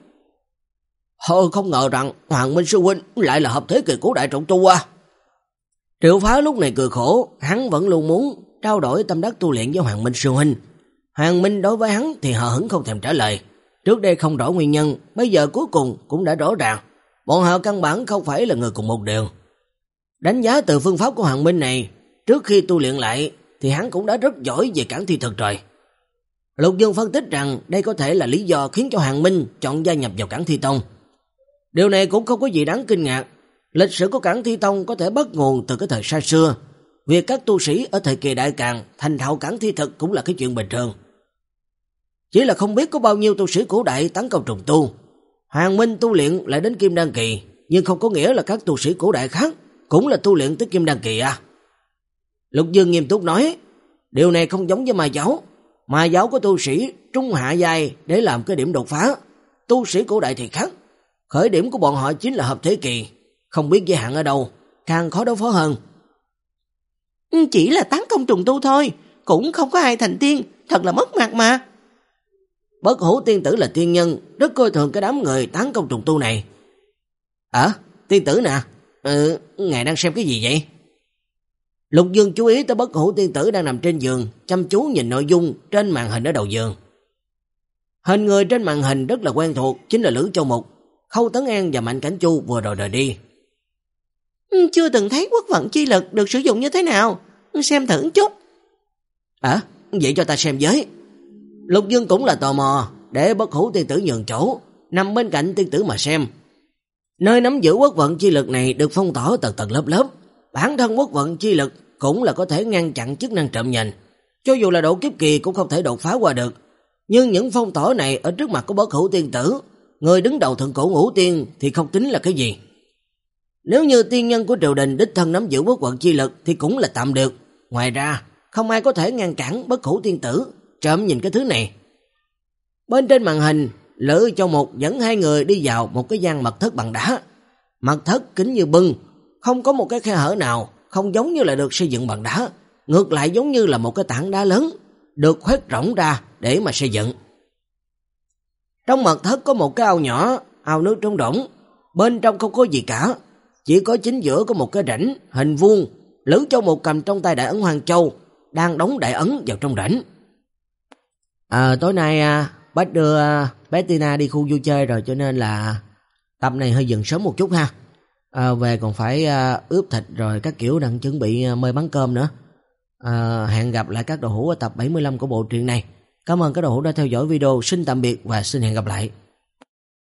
Thôi không ngờ rằng Hoàng Minh sư huynh lại là hợp thế kỳ của đại trọng tu à. Triệu Phá lúc này cười khổ, hắn vẫn luôn muốn trao đổi tâm đắc tu luyện với Hoàng Minh sư huynh. Hoàng Minh đối với hắn thì hờ hững không thèm trả lời. Trước đây không rõ nguyên nhân, bây giờ cuối cùng cũng đã rõ ràng, bọn họ căn bản không phải là người cùng một đường. Đánh giá từ phương pháp của Hoàng Minh này, trước khi tu luyện lại thì hắn cũng đã rất giỏi về cản thi thực rồi. Lục Dương phân tích rằng đây có thể là lý do khiến cho Hoàng Minh chọn gia nhập vào Cản Thi Tông. Điều này cũng không có gì đáng kinh ngạc. Lịch sử của Cản Thi Tông có thể bắt nguồn từ cái thời xa xưa. Việc các tu sĩ ở thời kỳ Đại Càn thành thạo cản thi thực cũng là cái chuyện bình thường. Chỉ là không biết có bao nhiêu tu sĩ cổ đại tấn công trùng tu. Hoàng Minh tu luyện lại đến Kim Đan Kỳ, nhưng không có nghĩa là các tu sĩ cổ đại khác cũng là tu luyện tới Kim Đan Kỳ à. Lục Dương nghiêm túc nói, điều này không giống với ma giáo. Ma giáo có tu sĩ trung hạ giai để làm cái điểm đột phá. Tu sĩ cổ đại thì khác. Khởi điểm của bọn họ chính là hợp thế kỳ, không biết giới hạn ở đâu, càng khó đối phó hơn. Chỉ là tấn công trùng tu thôi, cũng không có ai thành tiên, thật là mất mặt mà. Bất Hủ tiên tử là tiên nhân, rất coi thường cái đám người tấn công trùng tu này. À, tiên tử nè, ừ, ngài đang xem cái gì vậy? Lục Dương chú ý tới Bất Hủ tiên tử đang nằm trên giường, chăm chú nhìn nội dung trên màn hình ở đầu giường. Hình người trên màn hình rất là quen thuộc, chính là Lữ Châu Mục. Khâu Tấn An và Mạnh Cảnh Chu vừa rồi rời đi. Chưa từng thấy quốc vận chi lực được sử dụng như thế nào, xem thử chút. À, vậy cho ta xem với. Lục Dương cũng là tò mò, để Bất Hủ tiên tử nhường chỗ, nằm bên cạnh tiên tử mà xem. Nơi nắm giữ quốc vận chi lực này được phong tỏa tầng tầng lớp lớp. Bản thân quốc vận chi lực cũng là có thể ngăn chặn chức năng trộm nhìn. Cho dù là độ kiếp kỳ cũng không thể đột phá qua được. Nhưng những phong tỏa này ở trước mặt của Bất Hủ tiên tử, người đứng đầu thượng cổ ngũ tiên thì không tính là cái gì. Nếu như tiên nhân của triều đình đích thân nắm giữ quốc vận chi lực thì cũng là tạm được. Ngoài ra, không ai có thể ngăn cản Bất Hủ tiên tử trộm nhìn cái thứ này. Bên trên màn hình, Lữ Châu Mục dẫn hai người đi vào một cái gian mật thất bằng đá. Mật thất kín như bưng, không có một cái khe hở nào, không giống như là được xây dựng bằng đá, ngược lại giống như là một cái tảng đá lớn, được khoét rỗng ra để mà xây dựng. Trong mật thất có một cái ao nhỏ, ao nước trống rỗng, bên trong không có gì cả, chỉ có chính giữa có một cái rãnh hình vuông. Lữ Châu Mục cầm trong tay đại ấn Hoàng Châu, đang đóng đại ấn vào trong rãnh. À, tối nay à, bác đưa à, bé Tina đi khu vui chơi rồi, cho nên là tập này hơi dừng sớm một chút ha. À, về còn phải à, ướp thịt rồi các kiểu, đang chuẩn bị à, mời bắn cơm nữa. À, hẹn gặp lại các đồ hữu ở tập bảy mươi lăm của bộ truyện này. Cảm ơn các đồ hữu đã theo dõi video, xin tạm biệt và xin hẹn gặp lại.